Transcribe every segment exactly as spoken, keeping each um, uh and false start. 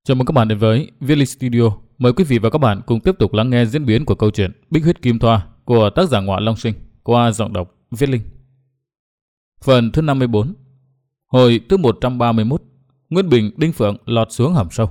Chào mừng các bạn đến với Viết Linh Studio. Mời quý vị và các bạn cùng tiếp tục lắng nghe diễn biến của câu chuyện Bích Huyết Kim Thoa của tác giả Ngọa Long Sinh qua giọng đọc Viết Linh. Phần thứ năm mươi tư. Hồi thứ một trăm ba mươi mốt. Nguyên Bình Đinh Phượng lọt xuống hầm sâu.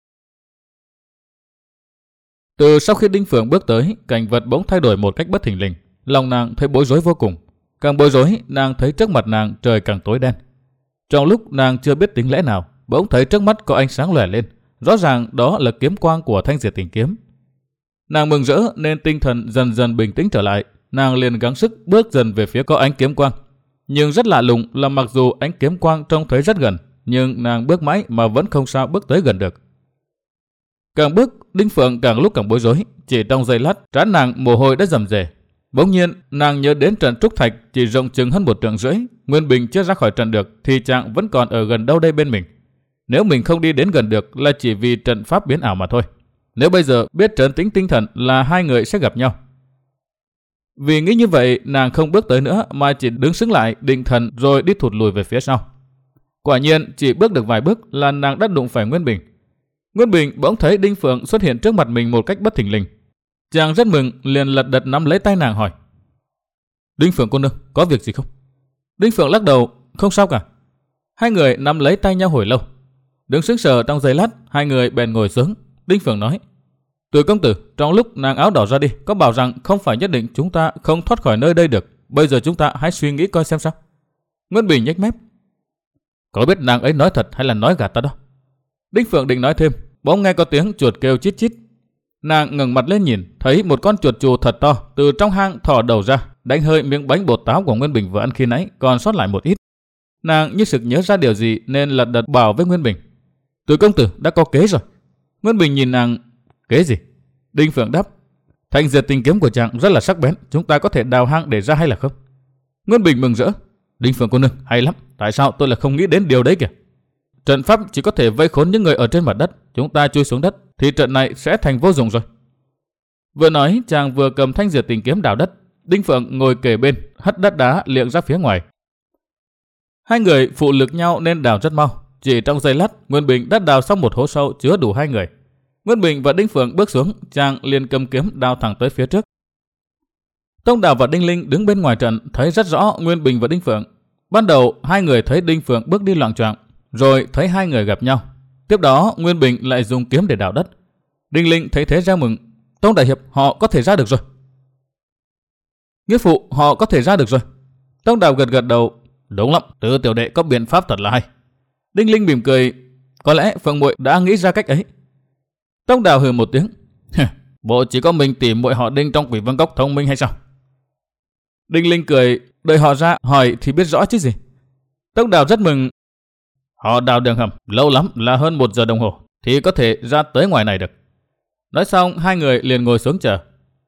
Từ sau khi Đinh Phượng bước tới, cảnh vật bỗng thay đổi một cách bất thình lình. Lòng nàng thấy bối rối vô cùng. Càng bối rối, nàng thấy trước mặt nàng trời càng tối đen. Trong lúc nàng chưa biết tính lẽ nào, bỗng thấy trước mắt có ánh sáng lóe lên. Rõ ràng đó là kiếm quang của Thanh Diệt Tình Kiếm. Nàng mừng rỡ nên tinh thần dần dần bình tĩnh trở lại. Nàng liền gắng sức bước dần về phía có ánh kiếm quang. Nhưng rất lạ lùng là mặc dù ánh kiếm quang trông thấy rất gần, nhưng nàng bước mãi mà vẫn không sao bước tới gần được. Càng bước, Đinh Phượng càng lúc càng bối rối. Chỉ trong giây lát, trán nàng mồ hôi đã rầm rề. Bỗng nhiên, nàng nhớ đến trận trúc thạch chỉ rộng chừng hơn một trượng rưỡi. Nguyên Bình chưa ra khỏi trận được thì chàng vẫn còn ở gần đâu đây bên mình. Nếu mình không đi đến gần được là chỉ vì trận pháp biến ảo mà thôi. Nếu bây giờ biết trấn tĩnh tinh thần là hai người sẽ gặp nhau. Vì nghĩ như vậy, nàng không bước tới nữa mà chỉ đứng sững lại, định thần rồi đi thụt lùi về phía sau. Quả nhiên, chỉ bước được vài bước là nàng đã đụng phải Nguyên Bình. Nguyên Bình bỗng thấy Đinh Phượng xuất hiện trước mặt mình một cách bất thình lình. Chàng rất mừng, liền lật đật nắm lấy tay nàng hỏi: "Đinh Phượng cô nương, có việc gì không?" Đinh Phượng lắc đầu: "Không sao cả." Hai người nắm lấy tay nhau hồi lâu. Đứng sững sờ trong giây lát, hai người bèn ngồi xuống. Đinh Phượng nói: "Từ công tử, trong lúc nàng áo đỏ ra đi, có bảo rằng không phải nhất định chúng ta không thoát khỏi nơi đây được. Bây giờ chúng ta hãy suy nghĩ coi xem sao." Nguyên Bình nhếch mép: "Có biết nàng ấy nói thật hay là nói gạt ta đó?" Đinh Phượng định nói thêm, bỗng nghe có tiếng chuột kêu chít chít. Nàng ngẩng mặt lên nhìn, thấy một con chuột chù thật to từ trong hang thò đầu ra, đánh hơi miếng bánh bột táo của Nguyên Bình vừa ăn khi nãy, còn sót lại một ít. Nàng như sực nhớ ra điều gì nên lật đật bảo với Nguyên Bình: "Từ công tử đã có kế rồi." Nguyên Bình nhìn nàng: "Kế gì?" Đinh Phượng đáp: "Thanh Diệt Tình Kiếm của chàng rất là sắc bén, chúng ta có thể đào hang để ra hay là không?" Nguyên Bình mừng rỡ: "Đinh Phượng cô nương, hay lắm, tại sao tôi lại không nghĩ đến điều đấy kìa? Trận pháp chỉ có thể vây khốn những người ở trên mặt đất, chúng ta chui xuống đất thì trận này sẽ thành vô dụng rồi." Vừa nói, chàng vừa cầm Thanh Diệt Tình Kiếm đào đất. Đinh Phượng ngồi kề bên, hất đất đá liệng ra phía ngoài. Hai người phụ lực nhau nên đào rất mau. Chỉ trong giây lát, Nguyên Bình đã đào xong một hố sâu chứa đủ hai người. Nguyên Bình và Đinh Phượng bước xuống, chàng liền cầm kiếm đào thẳng tới phía trước. Tông Đào và Đinh Linh đứng bên ngoài trận thấy rất rõ Nguyên Bình và Đinh Phượng. Ban đầu hai người thấy Đinh Phượng bước đi loạng choạng, rồi thấy hai người gặp nhau. Tiếp đó Nguyên Bình lại dùng kiếm để đào đất. Đinh Linh thấy thế ra mừng: "Tông đại hiệp, họ có thể ra được rồi." "Nghĩa phụ, họ có thể ra được rồi." Tông Đào gật gật đầu: "Đúng lắm, Tứ tiểu đệ có biện pháp thật là hay." Đinh Linh mỉm cười: "Có lẽ Phượng muội đã nghĩ ra cách ấy." Tông Đào hừ một tiếng: "Bộ chỉ có mình tỉ muội họ Đinh trong Quỷ Vương Cốc thông minh hay sao?" Đinh Linh cười: "Đợi họ ra hỏi thì biết rõ chứ gì." Tông Đào rất mừng: "Họ đào đường hầm lâu lắm là hơn một giờ đồng hồ thì có thể ra tới ngoài này được." Nói xong, hai người liền ngồi xuống chờ.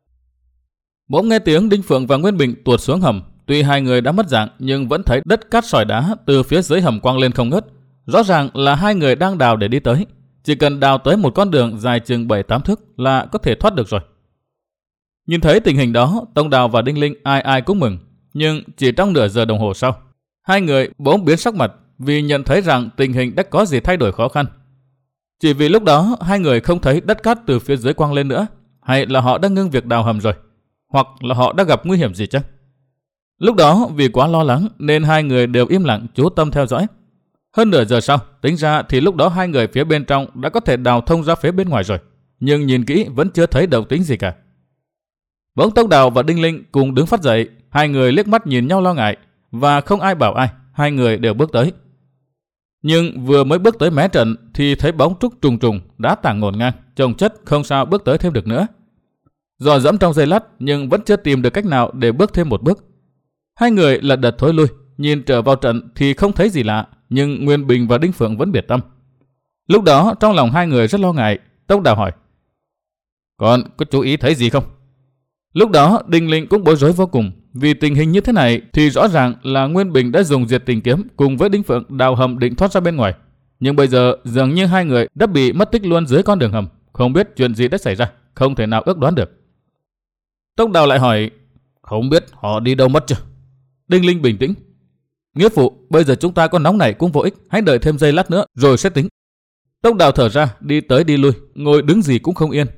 Bỗng nghe tiếng Đinh Phượng và Nguyên Bình tuột xuống hầm. Tuy hai người đã mất dạng nhưng vẫn thấy đất cát sỏi đá từ phía dưới hầm quăng lên không ngớt. Rõ ràng là hai người đang đào để đi tới. Chỉ cần đào tới một con đường dài chừng bảy tám thước là có thể thoát được rồi. Nhìn thấy tình hình đó, Tông Đào và Đinh Linh ai ai cũng mừng. Nhưng chỉ trong nửa giờ đồng hồ sau, hai người bỗng biến sắc mặt vì nhận thấy rằng tình hình đã có gì thay đổi khó khăn. Chỉ vì lúc đó hai người không thấy đất cát từ phía dưới quăng lên nữa, hay là họ đã ngưng việc đào hầm rồi, hoặc là họ đã gặp nguy hiểm gì chăng? Lúc đó vì quá lo lắng nên hai người đều im lặng chú tâm theo dõi. Hơn nửa giờ sau, tính ra thì lúc đó hai người phía bên trong đã có thể đào thông ra phía bên ngoài rồi, nhưng nhìn kỹ vẫn chưa thấy động tĩnh gì cả. Bỗng Tông Đào và Đinh Linh cùng đứng phát dậy, hai người liếc mắt nhìn nhau lo ngại và không ai bảo ai, hai người đều bước tới. Nhưng vừa mới bước tới mé trận thì thấy bóng trúc trùng trùng, đá tảng ngổn ngang, chồng chất không sao bước tới thêm được nữa. Dò dẫm trong giây lát nhưng vẫn chưa tìm được cách nào để bước thêm một bước. Hai người lật đật thối lui, nhìn trở vào trận thì không thấy gì lạ, nhưng Nguyên Bình và Đinh Phượng vẫn biệt tâm. Lúc đó trong lòng hai người rất lo ngại. Tông Đào hỏi: "Còn có chú ý thấy gì không?" Lúc đó Đinh Linh cũng bối rối vô cùng. Vì tình hình như thế này thì rõ ràng là Nguyên Bình đã dùng Diệt Tình Kiếm cùng với Đinh Phượng đào hầm định thoát ra bên ngoài. Nhưng bây giờ dường như hai người đã bị mất tích luôn dưới con đường hầm, không biết chuyện gì đã xảy ra, không thể nào ước đoán được. Tông Đào lại hỏi: "Không biết họ đi đâu mất chưa?" Đinh Linh bình tĩnh: "Nghĩa phụ, bây giờ chúng ta có nóng này cũng vô ích, hãy đợi thêm giây lát nữa rồi sẽ tính." Tông Đào thở ra, đi tới đi lui, ngồi đứng gì cũng không yên.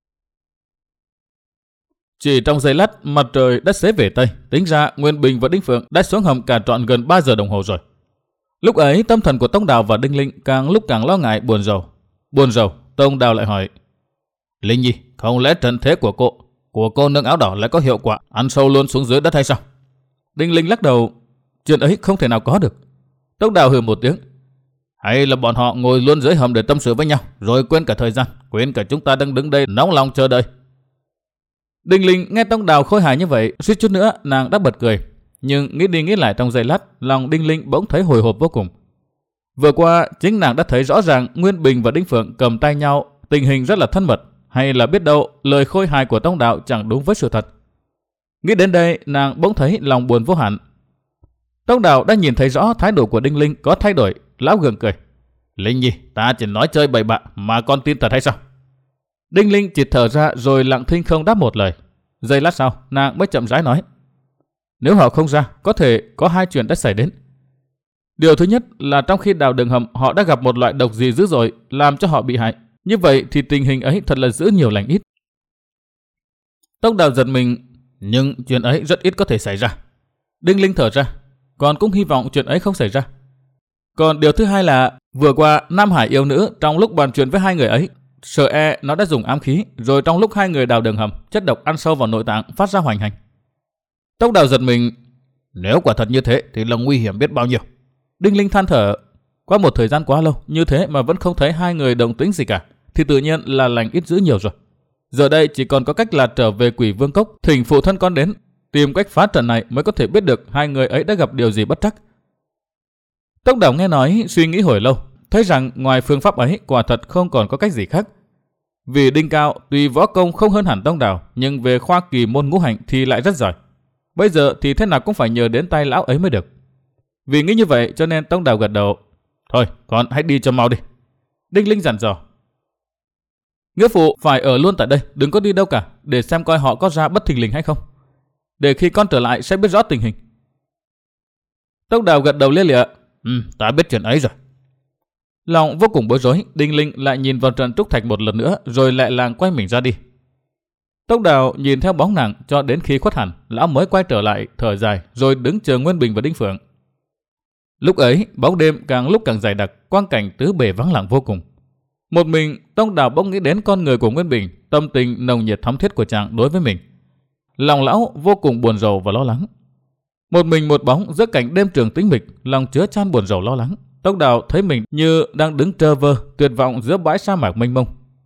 Chỉ trong giây lát, mặt trời đã xế về tây, tính ra Nguyên Bình và Đinh Phượng đã xuống hầm cả trọn gần ba giờ đồng hồ rồi. Lúc ấy tâm thần của Tông Đào và Đinh Linh càng lúc càng lo ngại buồn rầu. Buồn rầu, Tông Đào lại hỏi: Linh Nhi, không lẽ trận thế của cô, của cô nương áo đỏ lại có hiệu quả ăn sâu luôn xuống dưới đất hay sao? Đinh Linh lắc đầu: Chuyện ấy không thể nào có được. Tông Đào hừ một tiếng: Hay là bọn họ ngồi luôn dưới hầm để tâm sự với nhau, rồi quên cả thời gian, quên cả chúng ta đang đứng đây nóng lòng chờ đợi. Đinh Linh nghe Tông Đào khôi hài như vậy, suýt chút nữa nàng đã bật cười. Nhưng nghĩ đi nghĩ lại trong giây lát, lòng Đinh Linh bỗng thấy hồi hộp vô cùng. Vừa qua chính nàng đã thấy rõ ràng Nguyên Bình và Đinh Phượng cầm tay nhau, tình hình rất là thân mật, hay là biết đâu lời khôi hài của Tông Đào chẳng đúng với sự thật. Nghĩ đến đây, nàng bỗng thấy lòng buồn vô hạn. Tông Đào đã nhìn thấy rõ thái độ của Đinh Linh có thay đổi, lão gượng cười: Linh Nhi, ta chỉ nói chơi bậy bạ mà con tin thật hay sao? Đinh Linh chỉ thở ra rồi lặng thinh không đáp một lời. Giây lát sau, nàng mới chậm rãi nói: Nếu họ không ra, có thể có hai chuyện đã xảy đến. Điều thứ nhất là trong khi đào đường hầm họ đã gặp một loại độc gì dữ dội làm cho họ bị hại. Như vậy thì tình hình ấy thật là giữ nhiều lành ít. Tông Đào giật mình: Nhưng chuyện ấy rất ít có thể xảy ra. Đinh Linh thở ra: Còn cũng hy vọng chuyện ấy không xảy ra. Còn điều thứ hai là vừa qua Nam Hải yêu nữ trong lúc bàn chuyện với hai người ấy, sợ e nó đã dùng ám khí, rồi trong lúc hai người đào đường hầm, chất độc ăn sâu vào nội tạng phát ra hoành hành. Tông Đào giật mình: Nếu quả thật như thế thì là nguy hiểm biết bao nhiêu. Đinh Linh than thở: Qua một thời gian quá lâu như thế mà vẫn không thấy hai người đồng tính gì cả, thì tự nhiên là lành ít dữ nhiều rồi. Giờ đây chỉ còn có cách là trở về Quỷ Vương Cốc, thỉnh phụ thân con đến, tìm cách phá trận này mới có thể biết được hai người ấy đã gặp điều gì bất trắc. Tông Đào nghe nói, suy nghĩ hồi lâu, thấy rằng ngoài phương pháp ấy quả thật không còn có cách gì khác. Vì Đinh Cao tuy võ công không hơn hẳn Tông Đào, nhưng về khoa kỳ môn ngũ hành thì lại rất giỏi. Bây giờ thì thế nào cũng phải nhờ đến tay lão ấy mới được. Vì nghĩ như vậy cho nên Tông Đào gật đầu: Thôi, con hãy đi cho mau đi. Đinh Linh dặn dò: Nghĩa phụ phải ở luôn tại đây, đừng có đi đâu cả, để xem coi họ có ra bất thình lình hay không. Để khi con trở lại sẽ biết rõ tình hình. Tông Đào gật đầu lia lịa: Ừ, ta biết chuyện ấy rồi. Lòng vô cùng bối rối, Đinh Linh lại nhìn vào trận trúc thạch một lần nữa, rồi lại làng quay mình ra đi. Tông Đào nhìn theo bóng nàng cho đến khi khuất hẳn, lão mới quay trở lại, thở dài, rồi đứng chờ Nguyên Bình và Đinh Phượng. Lúc ấy, bóng đêm càng lúc càng dày đặc, quang cảnh tứ bề vắng lặng vô cùng. Một mình, Tông Đào bỗng nghĩ đến con người của Nguyên Bình, tâm tình nồng nhiệt thắm thiết của chàng đối với mình. Lòng lão vô cùng buồn rầu và lo lắng. Một mình một bóng giữa cảnh đêm trường tĩnh mịch, lòng chứa chan buồn rầu lo lắng. Tông Đào thấy mình như đang đứng trơ vơ, tuyệt vọng giữa bãi sa mạc mênh mông.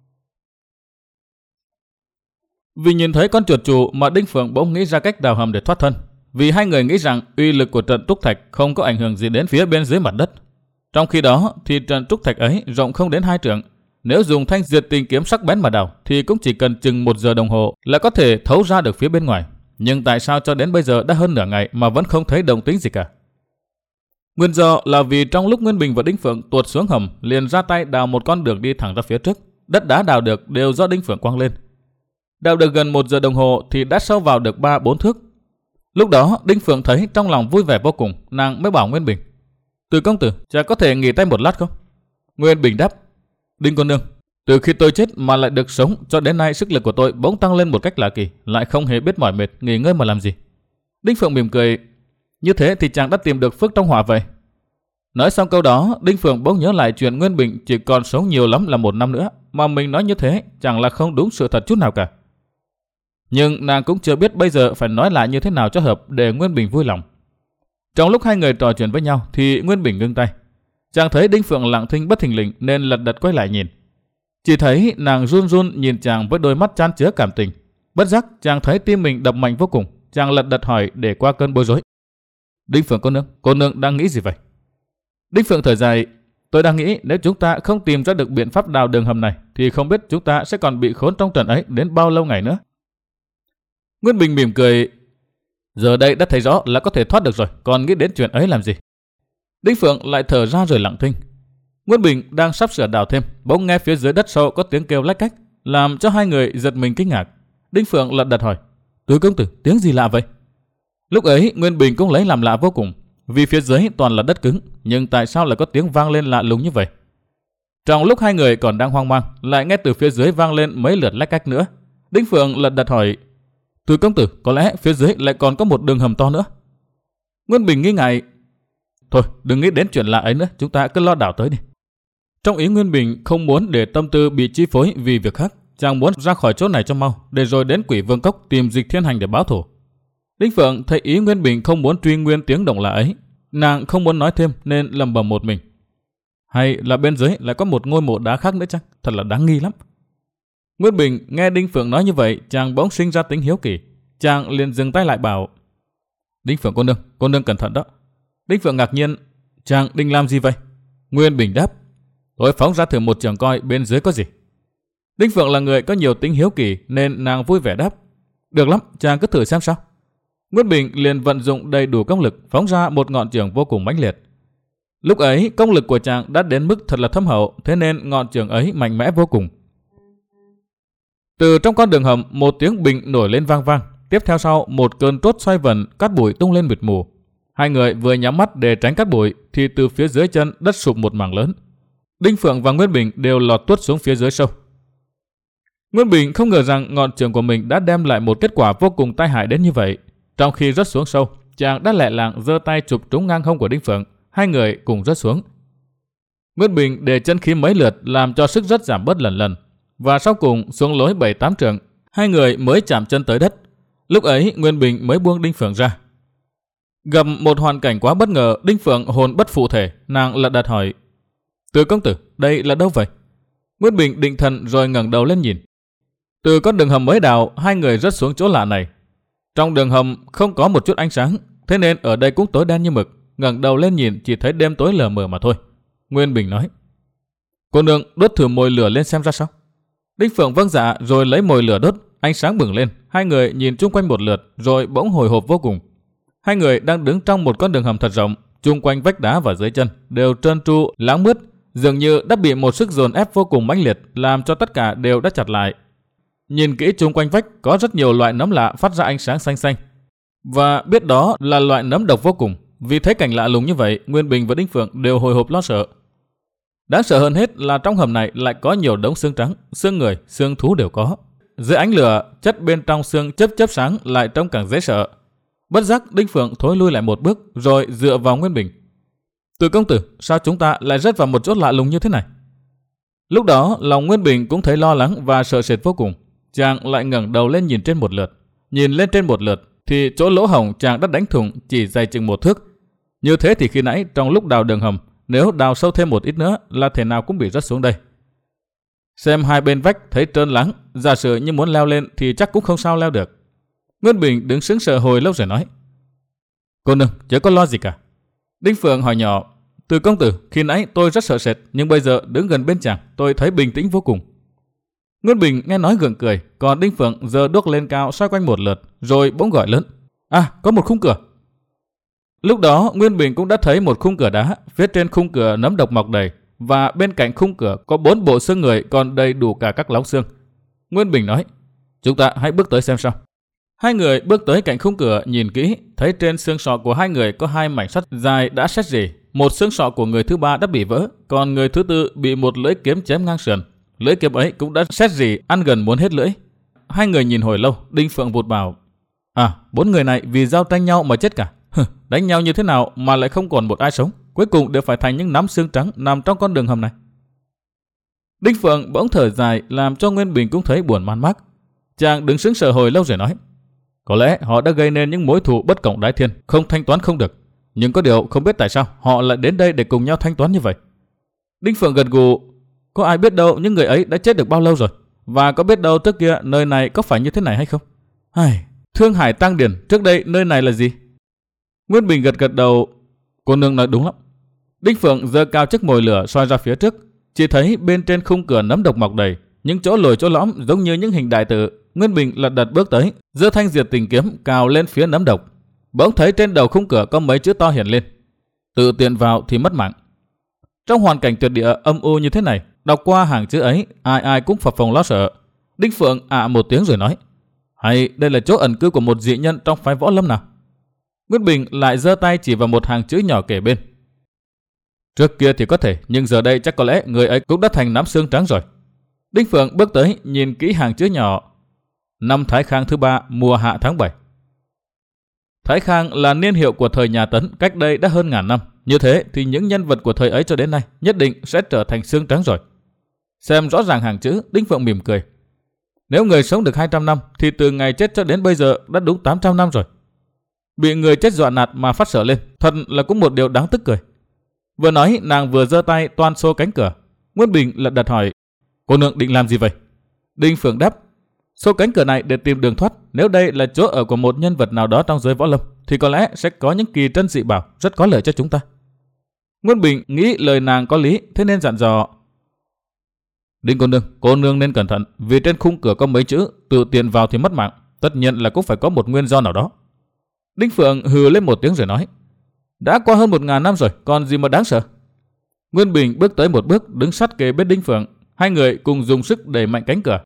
Vì nhìn thấy con chuột chù mà Đinh Phượng bỗng nghĩ ra cách đào hầm để thoát thân. Vì hai người nghĩ rằng uy lực của trận trúc thạch không có ảnh hưởng gì đến phía bên dưới mặt đất. Trong khi đó thì trận trúc thạch ấy rộng không đến hai trượng. Nếu dùng thanh diệt tình kiếm sắc bén mà đào thì cũng chỉ cần chừng một giờ đồng hồ là có thể thấu ra được phía bên ngoài. Nhưng tại sao cho đến bây giờ đã hơn nửa ngày mà vẫn không thấy động tĩnh gì cả? Nguyên do là vì trong lúc Nguyên Bình và Đinh Phượng tuột xuống hầm liền ra tay đào một con đường đi thẳng ra phía trước. Đất đá đào được đều do Đinh Phượng quăng lên. Đào được gần một giờ đồng hồ thì đã sâu vào được ba bốn thước. Lúc đó Đinh Phượng thấy trong lòng vui vẻ vô cùng, nàng mới bảo Nguyên Bình: Từ công tử, chả có thể nghỉ tay một lát không? Nguyên Bình đáp: Đinh cô nương, từ khi tôi chết mà lại được sống, cho đến nay sức lực của tôi bỗng tăng lên một cách lạ kỳ, lại không hề biết mỏi mệt, nghỉ ngơi mà làm gì. Đinh Phượng mỉm cười: Như thế thì chàng đã tìm được phước trong họa vậy. Nói xong câu đó, Đinh Phượng bỗng nhớ lại chuyện Nguyên Bình chỉ còn sống nhiều lắm là một năm nữa, mà mình nói như thế chẳng là không đúng sự thật chút nào cả. Nhưng nàng cũng chưa biết bây giờ phải nói lại như thế nào cho hợp để Nguyên Bình vui lòng. Trong lúc hai người trò chuyện với nhau thì Nguyên Bình ngưng tay. Chàng thấy Đinh Phượng lặng thinh bất thình lình nên lật đật quay lại nhìn. Chỉ thấy nàng run run nhìn chàng với đôi mắt chan chứa cảm tình. Bất giác chàng thấy tim mình đập mạnh vô cùng. Chàng lật đật hỏi để qua cơn bối rối: Đinh Phượng cô nương, cô nương đang nghĩ gì vậy? Đinh Phượng thở dài: Tôi đang nghĩ nếu chúng ta không tìm ra được biện pháp đào đường hầm này thì không biết chúng ta sẽ còn bị khốn trong trận ấy đến bao lâu ngày nữa. Nguyên Bình mỉm cười: Giờ đây đã thấy rõ là có thể thoát được rồi, còn nghĩ đến chuyện ấy làm gì? Đinh Phượng lại thở ra rồi lặng thinh. Nguyên Bình đang sắp sửa đào thêm, bỗng nghe phía dưới đất sâu có tiếng kêu lách cách, làm cho hai người giật mình kinh ngạc. Đinh Phượng lật đật hỏi: Tứ công tử, tiếng gì lạ vậy? Lúc ấy Nguyên Bình cũng lấy làm lạ vô cùng, vì phía dưới toàn là đất cứng, nhưng tại sao lại có tiếng vang lên lạ lùng như vậy? Trong lúc hai người còn đang hoang mang, lại nghe từ phía dưới vang lên mấy lượt lách cách nữa. Đinh Phượng lật đật hỏi: Từ công tử, có lẽ phía dưới lại còn có một đường hầm to nữa. Nguyên Bình nghi ngại: Thôi, đừng nghĩ đến chuyện lạ ấy nữa, chúng ta cứ lo đảo tới đi. Trong ý Nguyên Bình không muốn để tâm tư bị chi phối vì việc khác, chàng muốn ra khỏi chỗ này cho mau, để rồi đến Quỷ Vương Cốc tìm Dịch Thiên Hành để báo thù. Đinh Phượng thấy ý Nguyên Bình không muốn truy nguyên tiếng động lạ ấy, nàng không muốn nói thêm nên lẩm bẩm một mình: Hay là bên dưới lại có một ngôi mộ đá khác nữa chắc, thật là đáng nghi lắm. Nguyên Bình nghe Đinh Phượng nói như vậy, chàng bỗng sinh ra tính hiếu kỳ, chàng liền dừng tay lại bảo: Đinh Phượng cô nương, cô nương cẩn thận đó. Đinh Phượng ngạc nhiên: Chàng định làm gì vậy? Nguyên Bình đáp: Tôi phóng ra thử một trường coi bên dưới có gì. Đinh Phượng là người có nhiều tính hiếu kỳ nên nàng vui vẻ đáp: Được lắm, chàng cứ thử xem sao. Nguyên Bình liền vận dụng đầy đủ công lực phóng ra một ngọn trường vô cùng mãnh liệt. Lúc ấy công lực của chàng đã đến mức thật là thâm hậu, thế nên ngọn trường ấy mạnh mẽ vô cùng. Từ trong con đường hầm một tiếng bình nổi lên vang vang, tiếp theo sau một cơn trốt xoay vần, cát bụi tung lên mịt mù. Hai người vừa nhắm mắt để tránh cát bụi thì từ phía dưới chân đất sụp một mảng lớn. Đinh Phượng và Nguyên Bình đều lọt tuốt xuống phía dưới sâu. Nguyên Bình không ngờ rằng ngọn trường của mình đã đem lại một kết quả vô cùng tai hại đến như vậy. Trong khi rớt xuống sâu, chàng đã lẹ làng giơ tay chụp trúng ngang hông của Đinh Phượng, hai người cùng rớt xuống. Nguyên Bình để chân khí mấy lượt làm cho sức rớt giảm bớt lần lần, và sau cùng xuống lối bảy tám trượng, hai người mới chạm chân tới đất. Lúc ấy Nguyên Bình mới buông Đinh Phượng ra. Gặp một hoàn cảnh quá bất ngờ, Đinh Phượng hồn bất phụ thể, nàng lật đật hỏi: Từ công tử, đây là đâu vậy? Nguyên Bình định thần rồi ngẩng đầu lên nhìn. Từ con đường hầm mới đào, hai người rớt xuống chỗ lạ này. Trong đường hầm không có một chút ánh sáng, thế nên ở đây cũng tối đen như mực. Ngẩng đầu lên nhìn chỉ thấy đêm tối lờ mờ mà thôi. Nguyên Bình nói: Cô nương đốt thử mồi lửa lên xem ra sao. Đinh Phượng vâng dạ rồi lấy mồi lửa đốt, ánh sáng bừng lên. Hai người nhìn chung quanh một lượt rồi bỗng hồi hộp vô cùng. Hai người đang đứng trong một con đường hầm thật rộng, chung quanh vách đá và dưới chân đều trơn tru, láng mướt, dường như đã bị một sức dồn ép vô cùng mãnh liệt làm cho tất cả đều đã chặt lại. Nhìn kỹ chung quanh vách có rất nhiều loại nấm lạ phát ra ánh sáng xanh xanh, và biết đó là loại nấm độc vô cùng. Vì thấy cảnh lạ lùng như vậy, Nguyên Bình và Đinh Phượng đều hồi hộp lo sợ. Đáng sợ hơn hết là trong hầm này lại có nhiều đống xương trắng, xương người, xương thú đều có. Dưới ánh lửa, chất bên trong xương chớp chớp sáng lại trông càng dễ sợ. Bất giác Đinh Phượng thối lui lại một bước rồi dựa vào Nguyên Bình. Từ công tử, sao chúng ta lại rớt vào một chỗ lạ lùng như thế này? Lúc đó lòng Nguyên Bình cũng thấy lo lắng và sợ sệt vô cùng. Chàng lại ngẩng đầu lên nhìn trên một lượt. Nhìn lên trên một lượt thì chỗ lỗ hổng chàng đã đánh thủng chỉ dày chừng một thước. Như thế thì khi nãy trong lúc đào đường hầm, nếu đào sâu thêm một ít nữa là thể nào cũng bị rớt xuống đây. Xem hai bên vách thấy trơn lắng, giả sử như muốn leo lên thì chắc cũng không sao leo được. Nguyên Bình đứng sững sờ hồi lâu rồi nói: Cô nương chớ có lo gì cả. Đinh Phượng hỏi nhỏ: Từ công tử, khi nãy tôi rất sợ sệt, nhưng bây giờ đứng gần bên chàng tôi thấy bình tĩnh vô cùng. Nguyên Bình nghe nói gượng cười, còn Đinh Phượng giơ đuốc lên cao xoay quanh một lượt, rồi bỗng gọi lớn: À, có một khung cửa. Lúc đó Nguyên Bình cũng đã thấy một khung cửa đá, phía trên khung cửa nấm độc mọc đầy, và bên cạnh khung cửa có bốn bộ xương người còn đầy đủ cả các lóng xương. Nguyên Bình nói: Chúng ta hãy bước tới xem sao. Hai người bước tới cạnh khung cửa nhìn kỹ, thấy trên xương sọ của hai người có hai mảnh sắt dài đã sét rỉ. Một xương sọ của người thứ ba đã bị vỡ, còn người thứ tư bị một lưỡi kiếm chém ngang sườn. Lưỡi kiếm ấy cũng đã sét rỉ, ăn gần muốn hết lưỡi. Hai người nhìn hồi lâu, Đinh Phượng vụt bảo: À, bốn người này vì giao tranh nhau mà chết cả. Hừ, đánh nhau như thế nào mà lại không còn một ai sống, cuối cùng đều phải thành những nắm xương trắng nằm trong con đường hầm này. Đinh Phượng bỗng thở dài làm cho Nguyên Bình cũng thấy buồn man mác. Chàng đứng sững sờ hồi lâu rồi nói: Có lẽ họ đã gây nên những mối thù bất cộng đái thiên, không thanh toán không được. Nhưng có điều không biết tại sao họ lại đến đây để cùng nhau thanh toán như vậy. Đinh Phượng gật gù: Có ai biết đâu những người ấy đã chết được bao lâu rồi, và có biết đâu trước kia nơi này có phải như thế này hay không. Ai, Thương Hải Tăng Điền, trước đây nơi này là gì? Nguyên Bình gật gật đầu: Cô nương nói đúng lắm. Đinh Phượng giơ cao chiếc mồi lửa soi ra phía trước, chỉ thấy bên trên khung cửa nấm độc mọc đầy, những chỗ lồi chỗ lõm giống như những hình đại tự. Nguyên Bình lật đật bước tới, giơ thanh diệt tình kiếm cào lên phía nấm độc. Bỗng thấy trên đầu khung cửa có mấy chữ to hiện lên: Tự tiện vào thì mất mạng. Trong hoàn cảnh tuyệt địa âm u như thế này, đọc qua hàng chữ ấy, ai ai cũng phập phồng lo sợ. Đinh Phượng ạ à một tiếng rồi nói: Hay đây là chỗ ẩn cư của một dị nhân trong phái võ lâm nào? Nguyên Bình lại giơ tay chỉ vào một hàng chữ nhỏ kề bên: Trước kia thì có thể, nhưng giờ đây chắc có lẽ người ấy cũng đã thành nắm xương trắng rồi. Đinh Phượng bước tới nhìn kỹ hàng chữ nhỏ. Năm Thái Khang thứ ba, mùa hạ tháng bảy. Thái Khang là niên hiệu của thời nhà Tấn cách đây đã hơn ngàn năm. Như thế thì những nhân vật của thời ấy cho đến nay nhất định sẽ trở thành xương trắng rồi. Xem rõ ràng hàng chữ, Đinh Phượng mỉm cười. Nếu người sống được hai trăm năm thì từ ngày chết cho đến bây giờ đã đúng tám trăm năm rồi. Bị người chết dọa nạt mà phát sợ lên, thật là cũng một điều đáng tức cười. Vừa nói nàng vừa giơ tay toan xô cánh cửa. Nguyên Bình lật đật hỏi, cô nương định làm gì vậy? Đinh Phượng đáp, xô cánh cửa này để tìm đường thoát. Nếu đây là chỗ ở của một nhân vật nào đó trong giới võ lâm thì có lẽ sẽ có những kỳ trân dị bảo rất có lợi cho chúng ta. Nguyên Bình nghĩ lời nàng có lý, thế nên dặn dò, Đinh cô nương, cô nương nên cẩn thận, vì trên khung cửa có mấy chữ tự tiện vào thì mất mạng, tất nhiên là cũng phải có một nguyên do nào đó. Đinh Phượng hừ lên một tiếng rồi nói, đã qua hơn một ngàn năm rồi, còn gì mà đáng sợ. Nguyên Bình bước tới một bước, đứng sát kề bên Đinh Phượng. Hai người cùng dùng sức đẩy mạnh cánh cửa.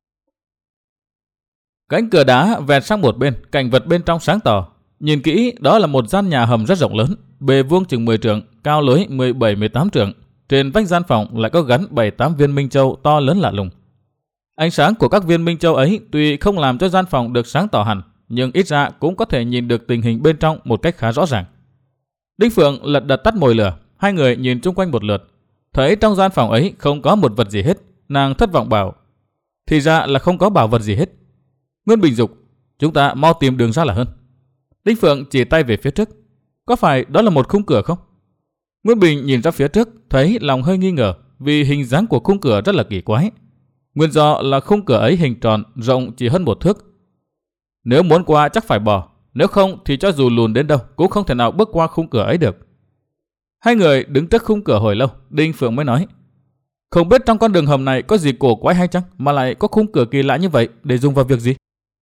Cánh cửa đá vẹt sang một bên, cảnh vật bên trong sáng tỏ. Nhìn kỹ, đó là một gian nhà hầm rất rộng lớn, bề vuông chừng mười trượng, cao lối mười bảy mười tám trượng. Trên vách gian phòng lại có gắn bảy tám viên minh châu to lớn lạ lùng. Ánh sáng của các viên minh châu ấy tuy không làm cho gian phòng được sáng tỏ hẳn, nhưng ít ra cũng có thể nhìn được tình hình bên trong một cách khá rõ ràng. Đinh Phượng lật đật tắt mồi lửa, hai người nhìn chung quanh một lượt, thấy trong gian phòng ấy không có một vật gì hết. Nàng thất vọng bảo, thì ra là không có bảo vật gì hết. Nguyên Bình dục, chúng ta mau tìm đường ra là hơn. Đinh Phượng chỉ tay về phía trước, có phải đó là một khung cửa không? Nguyên Bình nhìn ra phía trước, thấy lòng hơi nghi ngờ, vì hình dáng của khung cửa rất là kỳ quái. Nguyên do là khung cửa ấy hình tròn, rộng chỉ hơn một thước. Nếu muốn qua chắc phải bò, nếu không thì cho dù lùn đến đâu cũng không thể nào bước qua khung cửa ấy được. Hai người đứng trước khung cửa hồi lâu, Đinh Phượng mới nói, không biết trong con đường hầm này có gì cổ quái hay chăng, mà lại có khung cửa kỳ lạ như vậy, để dùng vào việc gì?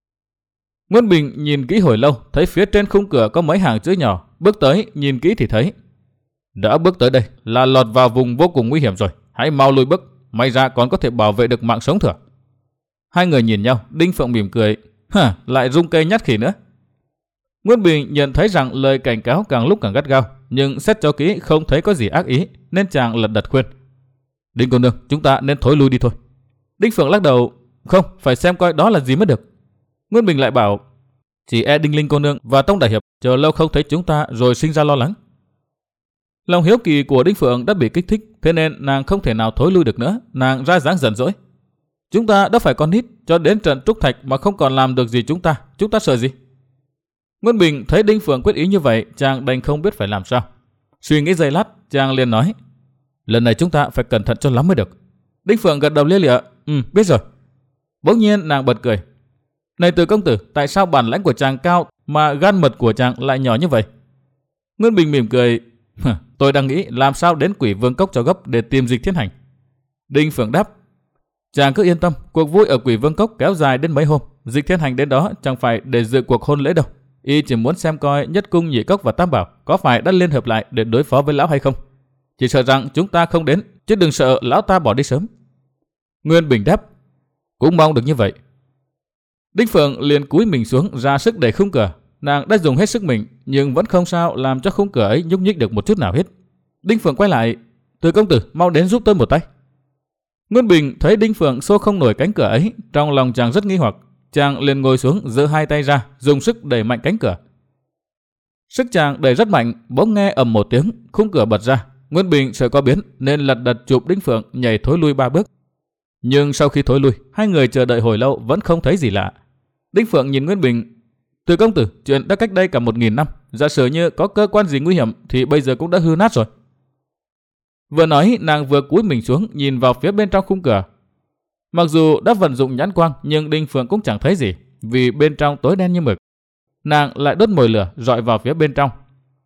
Nguyên Bình nhìn kỹ hồi lâu, thấy phía trên khung cửa có mấy hàng chữ nhỏ, bước tới nhìn kỹ thì thấy, đã bước tới đây là lọt vào vùng vô cùng nguy hiểm rồi, hãy mau lùi bước, may ra còn có thể bảo vệ được mạng sống thừa. Hai người nhìn nhau, Đinh Phượng mỉm cười, hả, lại rung cây nhát khỉ nữa. Nguyên Bình nhận thấy rằng lời cảnh cáo càng lúc càng gắt gao, nhưng xét cho kỹ không thấy có gì ác ý, nên chàng lật đật khuyên, Đinh cô nương, chúng ta nên thối lui đi thôi. Đinh Phượng lắc đầu, không, phải xem coi đó là gì mới được. Nguyên Bình lại bảo, chỉ e Đinh Linh cô nương và Tông đại hiệp chờ lâu không thấy chúng ta rồi sinh ra lo lắng. Lòng hiếu kỳ của Đinh Phượng đã bị kích thích, thế nên nàng không thể nào thối lui được nữa. Nàng ra dáng giận dỗi, chúng ta đã phải con nít, cho đến trận trúc thạch mà không còn làm được gì chúng ta, chúng ta sợ gì? Nguyên Bình thấy Đinh Phượng quyết ý như vậy, chàng đành không biết phải làm sao. Suy nghĩ giây lát, chàng liền nói, lần này chúng ta phải cẩn thận cho lắm mới được. Đinh Phượng gật đầu lia lịa, ừ, biết rồi. Bỗng nhiên nàng bật cười, này Từ công tử, tại sao bản lãnh của chàng cao mà gan mật của chàng lại nhỏ như vậy? Nguyên Bình mỉm cười, tôi đang nghĩ làm sao đến Quỷ Vương Cốc cho gấp để tìm Dịch Thiên Hành. Đinh Phượng đáp, chàng cứ yên tâm, cuộc vui ở Quỷ Vương Cốc kéo dài đến mấy hôm, Dịch Thiên Hành đến đó chẳng phải để dự cuộc hôn lễ đâu. Y chỉ muốn xem coi Nhất Cung, Nhị Cốc và Tam Bảo có phải đã liên hợp lại để đối phó với lão hay không. Chỉ sợ rằng chúng ta không đến, chứ đừng sợ lão ta bỏ đi sớm. Nguyên Bình đáp, cũng mong được như vậy. Đinh Phượng liền cúi mình xuống ra sức đẩy khung cửa. Nàng đã dùng hết sức mình, nhưng vẫn không sao làm cho khung cửa ấy nhúc nhích được một chút nào hết. Đinh Phượng quay lại, Từ công tử, mau đến giúp tôi một tay. Nguyên Bình thấy Đinh Phượng xô không nổi cánh cửa ấy, trong lòng chàng rất nghi hoặc. Chàng liền ngồi xuống, giơ hai tay ra, dùng sức đẩy mạnh cánh cửa. Sức chàng đẩy rất mạnh, bỗng nghe ầm một tiếng, khung cửa bật ra. Nguyên Bình sợ có biến nên lật đật chụp Đinh Phượng nhảy thối lui ba bước. Nhưng sau khi thối lui, hai người chờ đợi hồi lâu vẫn không thấy gì lạ. Đinh Phượng nhìn Nguyên Bình, Từ công tử, chuyện đã cách đây cả một nghìn năm, giả sử như có cơ quan gì nguy hiểm thì bây giờ cũng đã hư nát rồi. Vừa nói, nàng vừa cúi mình xuống nhìn vào phía bên trong khung cửa. Mặc dù đã vận dụng nhãn quang, nhưng Đinh Phượng cũng chẳng thấy gì, vì bên trong tối đen như mực. Nàng lại đốt mồi lửa rọi vào phía bên trong.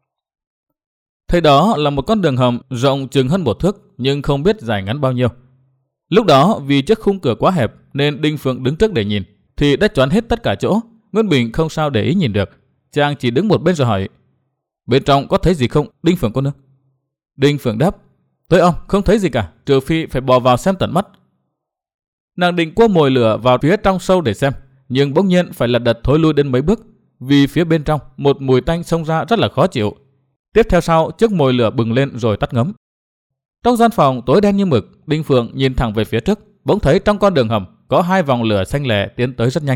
Thấy đó là một con đường hầm rộng chừng hơn một thước, nhưng không biết dài ngắn bao nhiêu. Lúc đó vì chiếc khung cửa quá hẹp nên Đinh Phượng đứng trước để nhìn, thì đã choán hết tất cả chỗ. Nguyên Bình không sao để ý nhìn được, chàng chỉ đứng một bên rồi hỏi, bên trong có thấy gì không, Đinh Phượng cô nương? Đinh Phượng đáp, tôi ông không thấy gì cả, trừ phi phải bò vào xem tận mắt. Nàng định quơ mồi lửa vào phía trong sâu để xem, nhưng bỗng nhiên phải lật đật thối lui đến mấy bước, vì phía bên trong một mùi tanh xông ra rất là khó chịu. Tiếp theo sau, chiếc mồi lửa bừng lên rồi tắt ngấm. Trong gian phòng tối đen như mực, Đinh Phượng nhìn thẳng về phía trước, bỗng thấy trong con đường hầm có hai vòng lửa xanh lẻ tiến tới rất nhanh.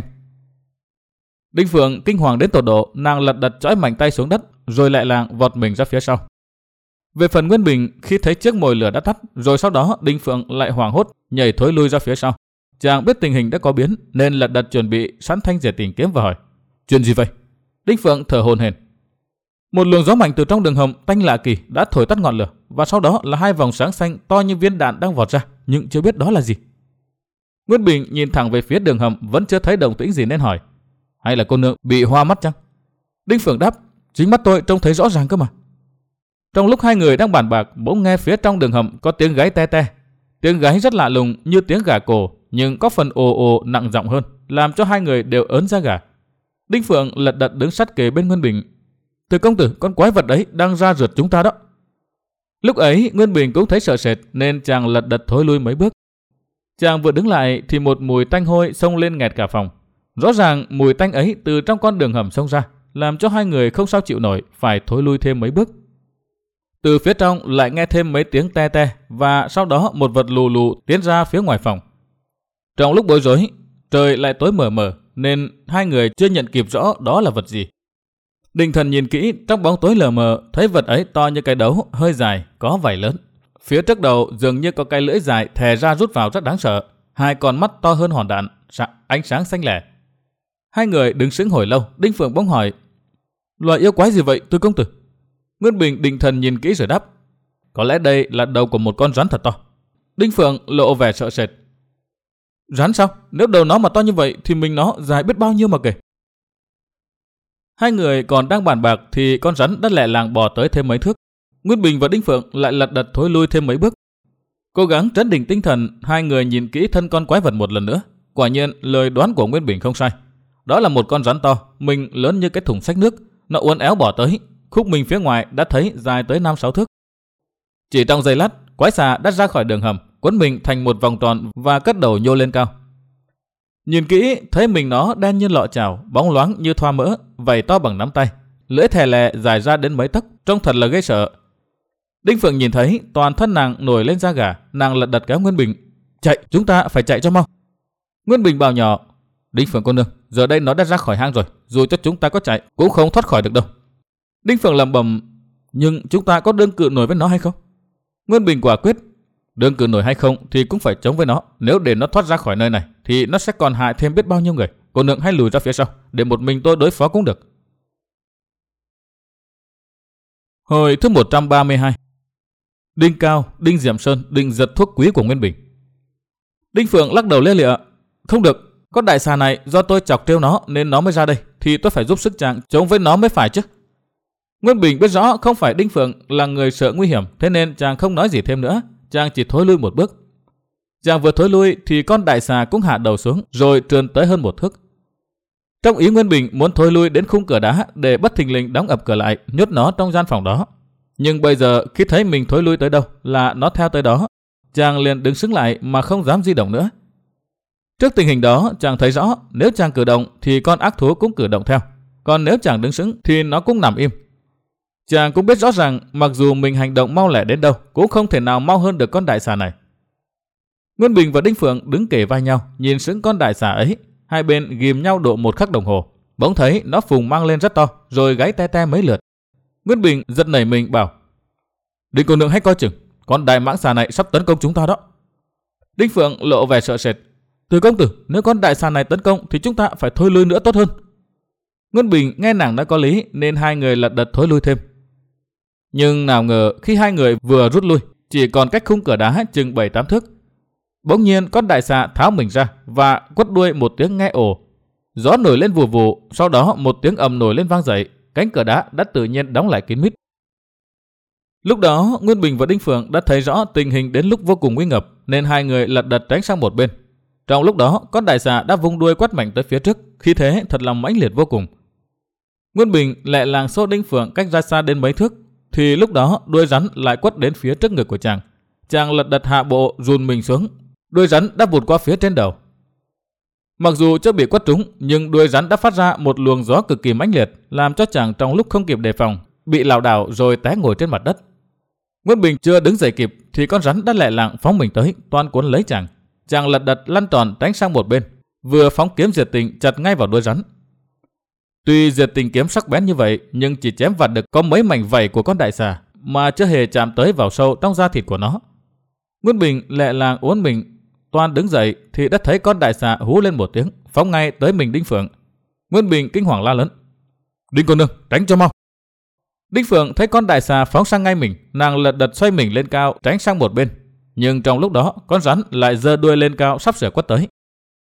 Đinh Phượng kinh hoàng đến tột độ, nàng lật đật chõi mạnh tay xuống đất, rồi lại làng vọt mình ra phía sau. Về phần Nguyên Bình, khi thấy chiếc mồi lửa đã tắt, rồi sau đó Đinh Phượng lại hoảng hốt nhảy thối lui ra phía sau. Chàng biết tình hình đã có biến nên lật đật chuẩn bị sẵn thanh diệt tình kiếm và hỏi: chuyện gì vậy? Đinh Phượng thở hổn hển. Một luồng gió mạnh từ trong đường hầm tanh lạ kỳ đã thổi tắt ngọn lửa, và sau đó là hai vòng sáng xanh to như viên đạn đang vọt ra, nhưng chưa biết đó là gì. Nguyên Bình nhìn thẳng về phía đường hầm vẫn chưa thấy động tĩnh gì nên hỏi: hay là cô nương bị hoa mắt chăng? Đinh Phượng đáp: chính mắt tôi trông thấy rõ ràng cơ mà. Trong lúc hai người đang bàn bạc, bỗng nghe phía trong đường hầm có tiếng gáy te te. Tiếng gáy rất lạ lùng như tiếng gà cổ, nhưng có phần ồ ồ nặng giọng hơn, làm cho hai người đều ớn da gà. Đinh Phượng lật đật đứng sát kề bên Nguyên Bình. Từ công tử, con quái vật ấy đang ra rượt chúng ta đó. Lúc ấy Nguyên Bình cũng thấy sợ sệt nên chàng lật đật thối lui mấy bước. Chàng vừa đứng lại thì một mùi tanh hôi xông lên nghẹt cả phòng. Rõ ràng mùi tanh ấy từ trong con đường hầm xông ra, làm cho hai người không sao chịu nổi, phải thối lui thêm mấy bước. Từ phía trong lại nghe thêm mấy tiếng te te, và sau đó một vật lù lù tiến ra phía ngoài phòng. Trong lúc bối rối, trời lại tối mờ mờ nên hai người chưa nhận kịp rõ đó là vật gì. Định thần nhìn kỹ, trong bóng tối lờ mờ thấy vật ấy to như cái đấu, hơi dài, có vảy lớn. Phía trước đầu dường như có cái lưỡi dài thè ra rút vào rất đáng sợ. Hai con mắt to hơn hòn đạn, ánh sáng xanh lẻ. Hai người đứng sững hồi lâu. Đinh Phượng bỗng hỏi: loài yêu quái gì vậy Tư công tử? Nguyên Bình định thần nhìn kỹ rồi đáp: có lẽ đây là đầu của một con rắn thật to. Đinh Phượng lộ vẻ sợ sệt: rắn sao? Nếu đầu nó mà to như vậy thì mình nó dài biết bao nhiêu mà kể. Hai người còn đang bàn bạc thì con rắn đã lẹ làng bò tới thêm mấy thước. Nguyên Bình và Đinh Phượng lại lật đật thối lui thêm mấy bước. Cố gắng trấn định tinh thần, hai người nhìn kỹ thân con quái vật một lần nữa. Quả nhiên lời đoán của Nguyên Bình không sai. Đó là một con rắn to, mình lớn như cái thùng xách nước. Nó uốn éo bò tới, khúc mình phía ngoài đã thấy dài tới năm sáu thước. Chỉ trong giây lát, quái xà đã ra khỏi đường hầm, quấn mình thành một vòng tròn và cất đầu nhô lên cao. Nhìn kỹ thấy mình nó đen như lọ chảo, bóng loáng như thoa mỡ, vảy to bằng nắm tay, lưỡi thè lè dài ra đến mấy tấc, trông thật là ghê sợ. Đinh Phượng nhìn thấy toàn thân nàng nổi lên da gà, nàng lật đật kéo Nguyên Bình: chạy, chúng ta phải chạy cho mau. Nguyên Bình bảo nhỏ: Đinh Phượng cô nương, giờ đây nó đã ra khỏi hang rồi, dù cho chúng ta có chạy cũng không thoát khỏi được đâu. Đinh Phượng lẩm bẩm: nhưng chúng ta có đương cự nổi với nó hay không? Nguyên Bình quả quyết: đương cự nổi hay không thì cũng phải chống với nó. Nếu để nó thoát ra khỏi nơi này thì nó sẽ còn hại thêm biết bao nhiêu người. Cô nương hãy lùi ra phía sau, để một mình tôi đối phó cũng được. Hồi thứ một trăm ba mươi hai. Đinh Cao, Đinh Diệm Sơn định giật thuốc quý của Nguyên Bình. Đinh Phượng lắc đầu lia lịa: không được, con đại xà này do tôi chọc trêu nó nên nó mới ra đây, thì tôi phải giúp sức chàng chống với nó mới phải chứ. Nguyên Bình biết rõ không phải Đinh Phượng là người sợ nguy hiểm, thế nên chàng không nói gì thêm nữa, chàng chỉ thối lui một bước. Chàng vừa thối lui thì con đại xà cũng hạ đầu xuống rồi trườn tới hơn một thước. Trong ý Nguyên Bình muốn thối lui đến khung cửa đá để bất thình lình đóng ập cửa lại, nhốt nó trong gian phòng đó. Nhưng bây giờ khi thấy mình thối lui tới đâu là nó theo tới đó, chàng liền đứng sững lại mà không dám di động nữa. Trước tình hình đó, chàng thấy rõ nếu chàng cử động thì con ác thú cũng cử động theo, còn nếu chàng đứng sững thì nó cũng nằm im. Chàng cũng biết rõ rằng mặc dù mình hành động mau lẹ đến đâu cũng không thể nào mau hơn được con đại xà này. Nguyên Bình và Đinh Phượng đứng kề vai nhau, nhìn sững con đại xà ấy, hai bên ghìm nhau độ một khắc đồng hồ. Bỗng thấy nó phùng mang lên rất to, rồi gáy te te mấy lượt. Nguyên Bình giật nảy mình bảo: Đinh cô nương hãy coi chừng, con đại mãng xà này sắp tấn công chúng ta đó. Đinh Phượng lộ vẻ sợ sệt: Từ công tử, nếu con đại xà này tấn công thì chúng ta phải thôi lui nữa tốt hơn. Nguyên Bình nghe nàng đã có lý nên hai người lật đật thối lui thêm. Nhưng nào ngờ khi hai người vừa rút lui, chỉ còn cách khung cửa đá chừng bảy tám thước, bỗng nhiên con đại xà tháo mình ra và quất đuôi một tiếng nghe ồ. Gió nổi lên vù vù, sau đó một tiếng ầm nổi lên vang dậy, cánh cửa đá đã tự nhiên đóng lại kín mít. Lúc đó Nguyên Bình và Đinh Phượng đã thấy rõ tình hình đến lúc vô cùng nguy ngập nên hai người lật đật tránh sang một bên. Trong lúc đó con đại xà đã vung đuôi quất mạnh tới phía trước, khí thế thật là mãnh liệt vô cùng. Nguyên Bình lẹ làng xô Đinh Phượng cách ra xa đến mấy thước, thì lúc đó đuôi rắn lại quất đến phía trước ngực của chàng. Chàng lật đật hạ bộ rùn mình xuống, đuôi rắn đã vụt qua phía trên đầu. Mặc dù chưa bị quất trúng, nhưng đuôi rắn đã phát ra một luồng gió cực kỳ mãnh liệt, làm cho chàng trong lúc không kịp đề phòng bị lảo đảo rồi té ngồi trên mặt đất. Nguyễn Bình chưa đứng dậy kịp thì con rắn đã lẹ làng phóng mình tới, toan cuốn lấy chàng. Chàng lật đật lăn tròn tránh sang một bên, vừa phóng kiếm diệt tình chặt ngay vào đuôi rắn. Tuy diệt tình kiếm sắc bén như vậy, nhưng chỉ chém vặt được có mấy mảnh vảy của con đại xà, mà chưa hề chạm tới vào sâu trong da thịt của nó. Nguyễn Bình lẹ làng uốn mình, toan đứng dậy thì đã thấy con đại xà hú lên một tiếng, phóng ngay tới mình Đinh Phượng. Nguyễn Bình kinh hoàng la lớn: "Đinh cô nương, tránh cho mau!" Đinh Phượng thấy con đại xà phóng sang ngay mình, nàng lật đật xoay mình lên cao tránh sang một bên, nhưng trong lúc đó con rắn lại giơ đuôi lên cao sắp sửa quất tới.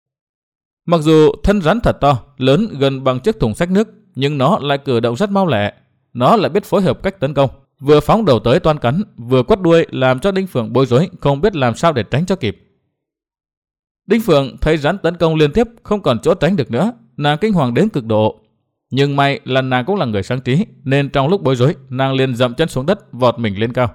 Mặc dù thân rắn thật to, lớn gần bằng chiếc thùng xách nước, nhưng nó lại cử động rất mau lẹ. Nó lại biết phối hợp cách tấn công, vừa phóng đầu tới toan cắn, vừa quất đuôi, làm cho Đinh Phượng bối rối, không biết làm sao để tránh cho kịp. Đinh Phượng thấy rắn tấn công liên tiếp, không còn chỗ tránh được nữa, nàng kinh hoàng đến cực độ. Nhưng may là nàng cũng là người sáng trí, nên trong lúc bối rối, nàng liền dậm chân xuống đất, vọt mình lên cao.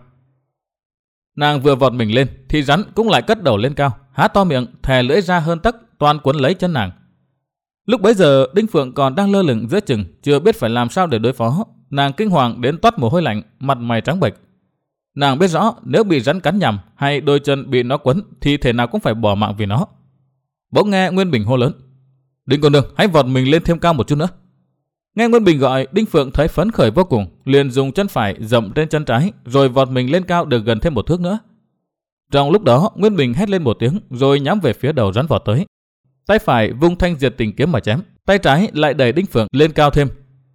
Nàng vừa vọt mình lên thì rắn cũng lại cất đầu lên cao, há to miệng, thè lưỡi ra hơn tấc, toan cuốn lấy chân nàng. Lúc bấy giờ Đinh Phượng còn đang lơ lửng giữa chừng, chưa biết phải làm sao để đối phó. Nàng kinh hoàng đến toát mồ hôi lạnh, mặt mày trắng bệch. Nàng biết rõ nếu bị rắn cắn nhầm hay đôi chân bị nó quấn thì thể nào cũng phải bỏ mạng vì nó. Bỗng nghe Nguyên Bình hô lớn: "Đinh cô nương, hãy vọt mình lên thêm cao một chút nữa." Nghe Nguyên Bình gọi, Đinh Phượng thấy phấn khởi vô cùng, liền dùng chân phải dậm trên chân trái, rồi vọt mình lên cao được gần thêm một thước nữa. Trong lúc đó, Nguyên Bình hét lên một tiếng, rồi nhắm về phía đầu rắn vọt tới. Tay phải vung thanh diệt tình kiếm mà chém, tay trái lại đẩy Đinh Phượng lên cao thêm.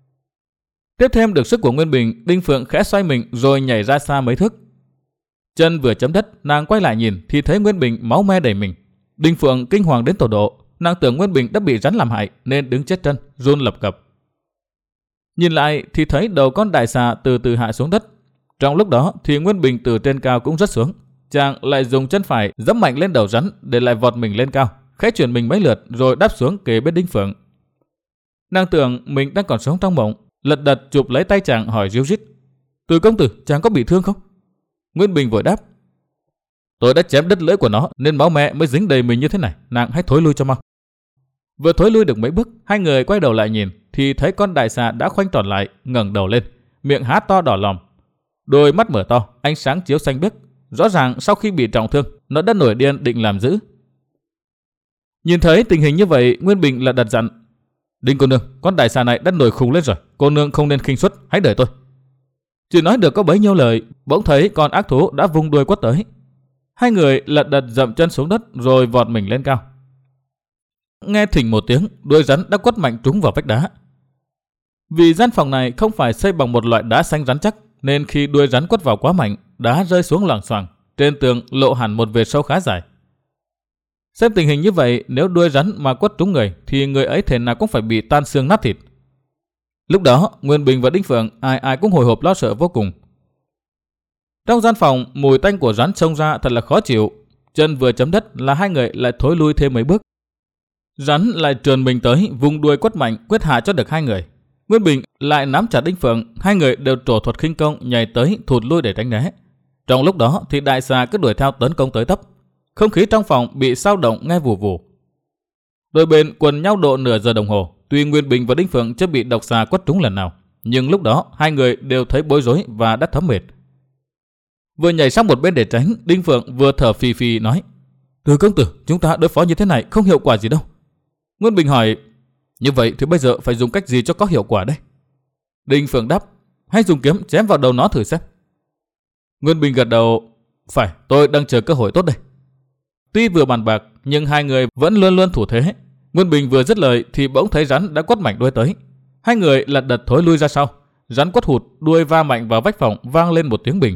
Tiếp thêm được sức của Nguyên Bình, Đinh Phượng khẽ xoay mình rồi nhảy ra xa mấy thước. Chân vừa chấm đất, nàng quay lại nhìn thì thấy Nguyên Bình máu me đầy mình. Đinh Phượng kinh hoàng đến tột độ, nàng tưởng Nguyên Bình đã bị rắn làm hại nên đứng chết chân, run lập cập. Nhìn lại thì thấy đầu con đại xà từ từ hạ xuống đất. Trong lúc đó thì Nguyên Bình từ trên cao cũng rớt xuống. Chàng lại dùng chân phải giẫm mạnh lên đầu rắn để lại vọt mình lên cao, khẽ chuyển mình mấy lượt rồi đáp xuống kề bên Đinh Phượng. Nàng tưởng mình đang còn sống trong mộng, lật đật chụp lấy tay chàng hỏi ríu rít: "Từ công tử, chàng có bị thương không?" Nguyên Bình vội đáp: "Tôi đã chém đứt lưỡi của nó nên máu me mới dính đầy mình như thế này, nàng hãy thối lui cho mau." Vừa thối lui được mấy bước, hai người quay đầu lại nhìn thì thấy con đại xà đã khoanh tròn lại, ngẩng đầu lên, miệng há to đỏ lòm, đôi mắt mở to, ánh sáng chiếu xanh biếc. Rõ ràng sau khi bị trọng thương, nó đã nổi điên định làm dữ. Nhìn thấy tình hình như vậy, Nguyên Bình là đặt dặn: "Đinh cô nương, con đại xà này đã nổi khùng lên rồi, cô nương không nên khinh suất, hãy đợi tôi." Chỉ nói được có bấy nhiêu lời, bỗng thấy con ác thú đã vung đuôi quất tới. Hai người lật đật dậm chân xuống đất rồi vọt mình lên cao. Nghe thình một tiếng, đuôi rắn đã quất mạnh trúng vào vách đá. Vì gian phòng này không phải xây bằng một loại đá xanh rắn chắc, nên khi đuôi rắn quất vào quá mạnh, đá rơi xuống loảng xoảng, trên tường lộ hẳn một vệt sâu khá dài. Xem tình hình như vậy, nếu đuôi rắn mà quất trúng người thì người ấy thể nào cũng phải bị tan xương nát thịt. Lúc đó, Nguyên Bình và Đinh Phượng ai ai cũng hồi hộp lo sợ vô cùng. Trong gian phòng, mùi tanh của rắn xông ra thật là khó chịu. Chân vừa chấm đất là hai người lại thối lui thêm mấy bước. Rắn lại trườn mình tới, vung đuôi quất mạnh quyết hạ cho được hai người. Nguyên Bình lại nắm chặt Đinh Phượng, hai người đều trổ thuật khinh công nhảy tới thụt lui để tránh né. Trong lúc đó thì đại xà cứ đuổi theo tấn công tới tấp. Không khí trong phòng bị xao động nghe vù vù. Đôi bên quần nhau độ nửa giờ đồng hồ. Tuy Nguyên Bình và Đinh Phượng chưa bị độc xà quất trúng lần nào, nhưng lúc đó hai người đều thấy bối rối và đã thấm mệt. Vừa nhảy sang một bên để tránh, Đinh Phượng vừa thở phì phì nói: "Từ công tử, chúng ta đối phó như thế này không hiệu quả gì đâu." Nguyên Bình hỏi: "Như vậy thì bây giờ phải dùng cách gì cho có hiệu quả đây?" Đinh Phượng đáp: "Hãy dùng kiếm chém vào đầu nó thử xem." Nguyên Bình gật đầu: "Phải, tôi đang chờ cơ hội tốt đây." Tuy vừa bàn bạc nhưng hai người vẫn luôn luôn thủ thế. Nguyên Bình vừa dứt lời thì bỗng thấy rắn đã quất mạnh đuôi tới. Hai người lật đật thối lui ra sau. Rắn quất hụt, đuôi va mạnh vào vách phòng, vang lên một tiếng bình.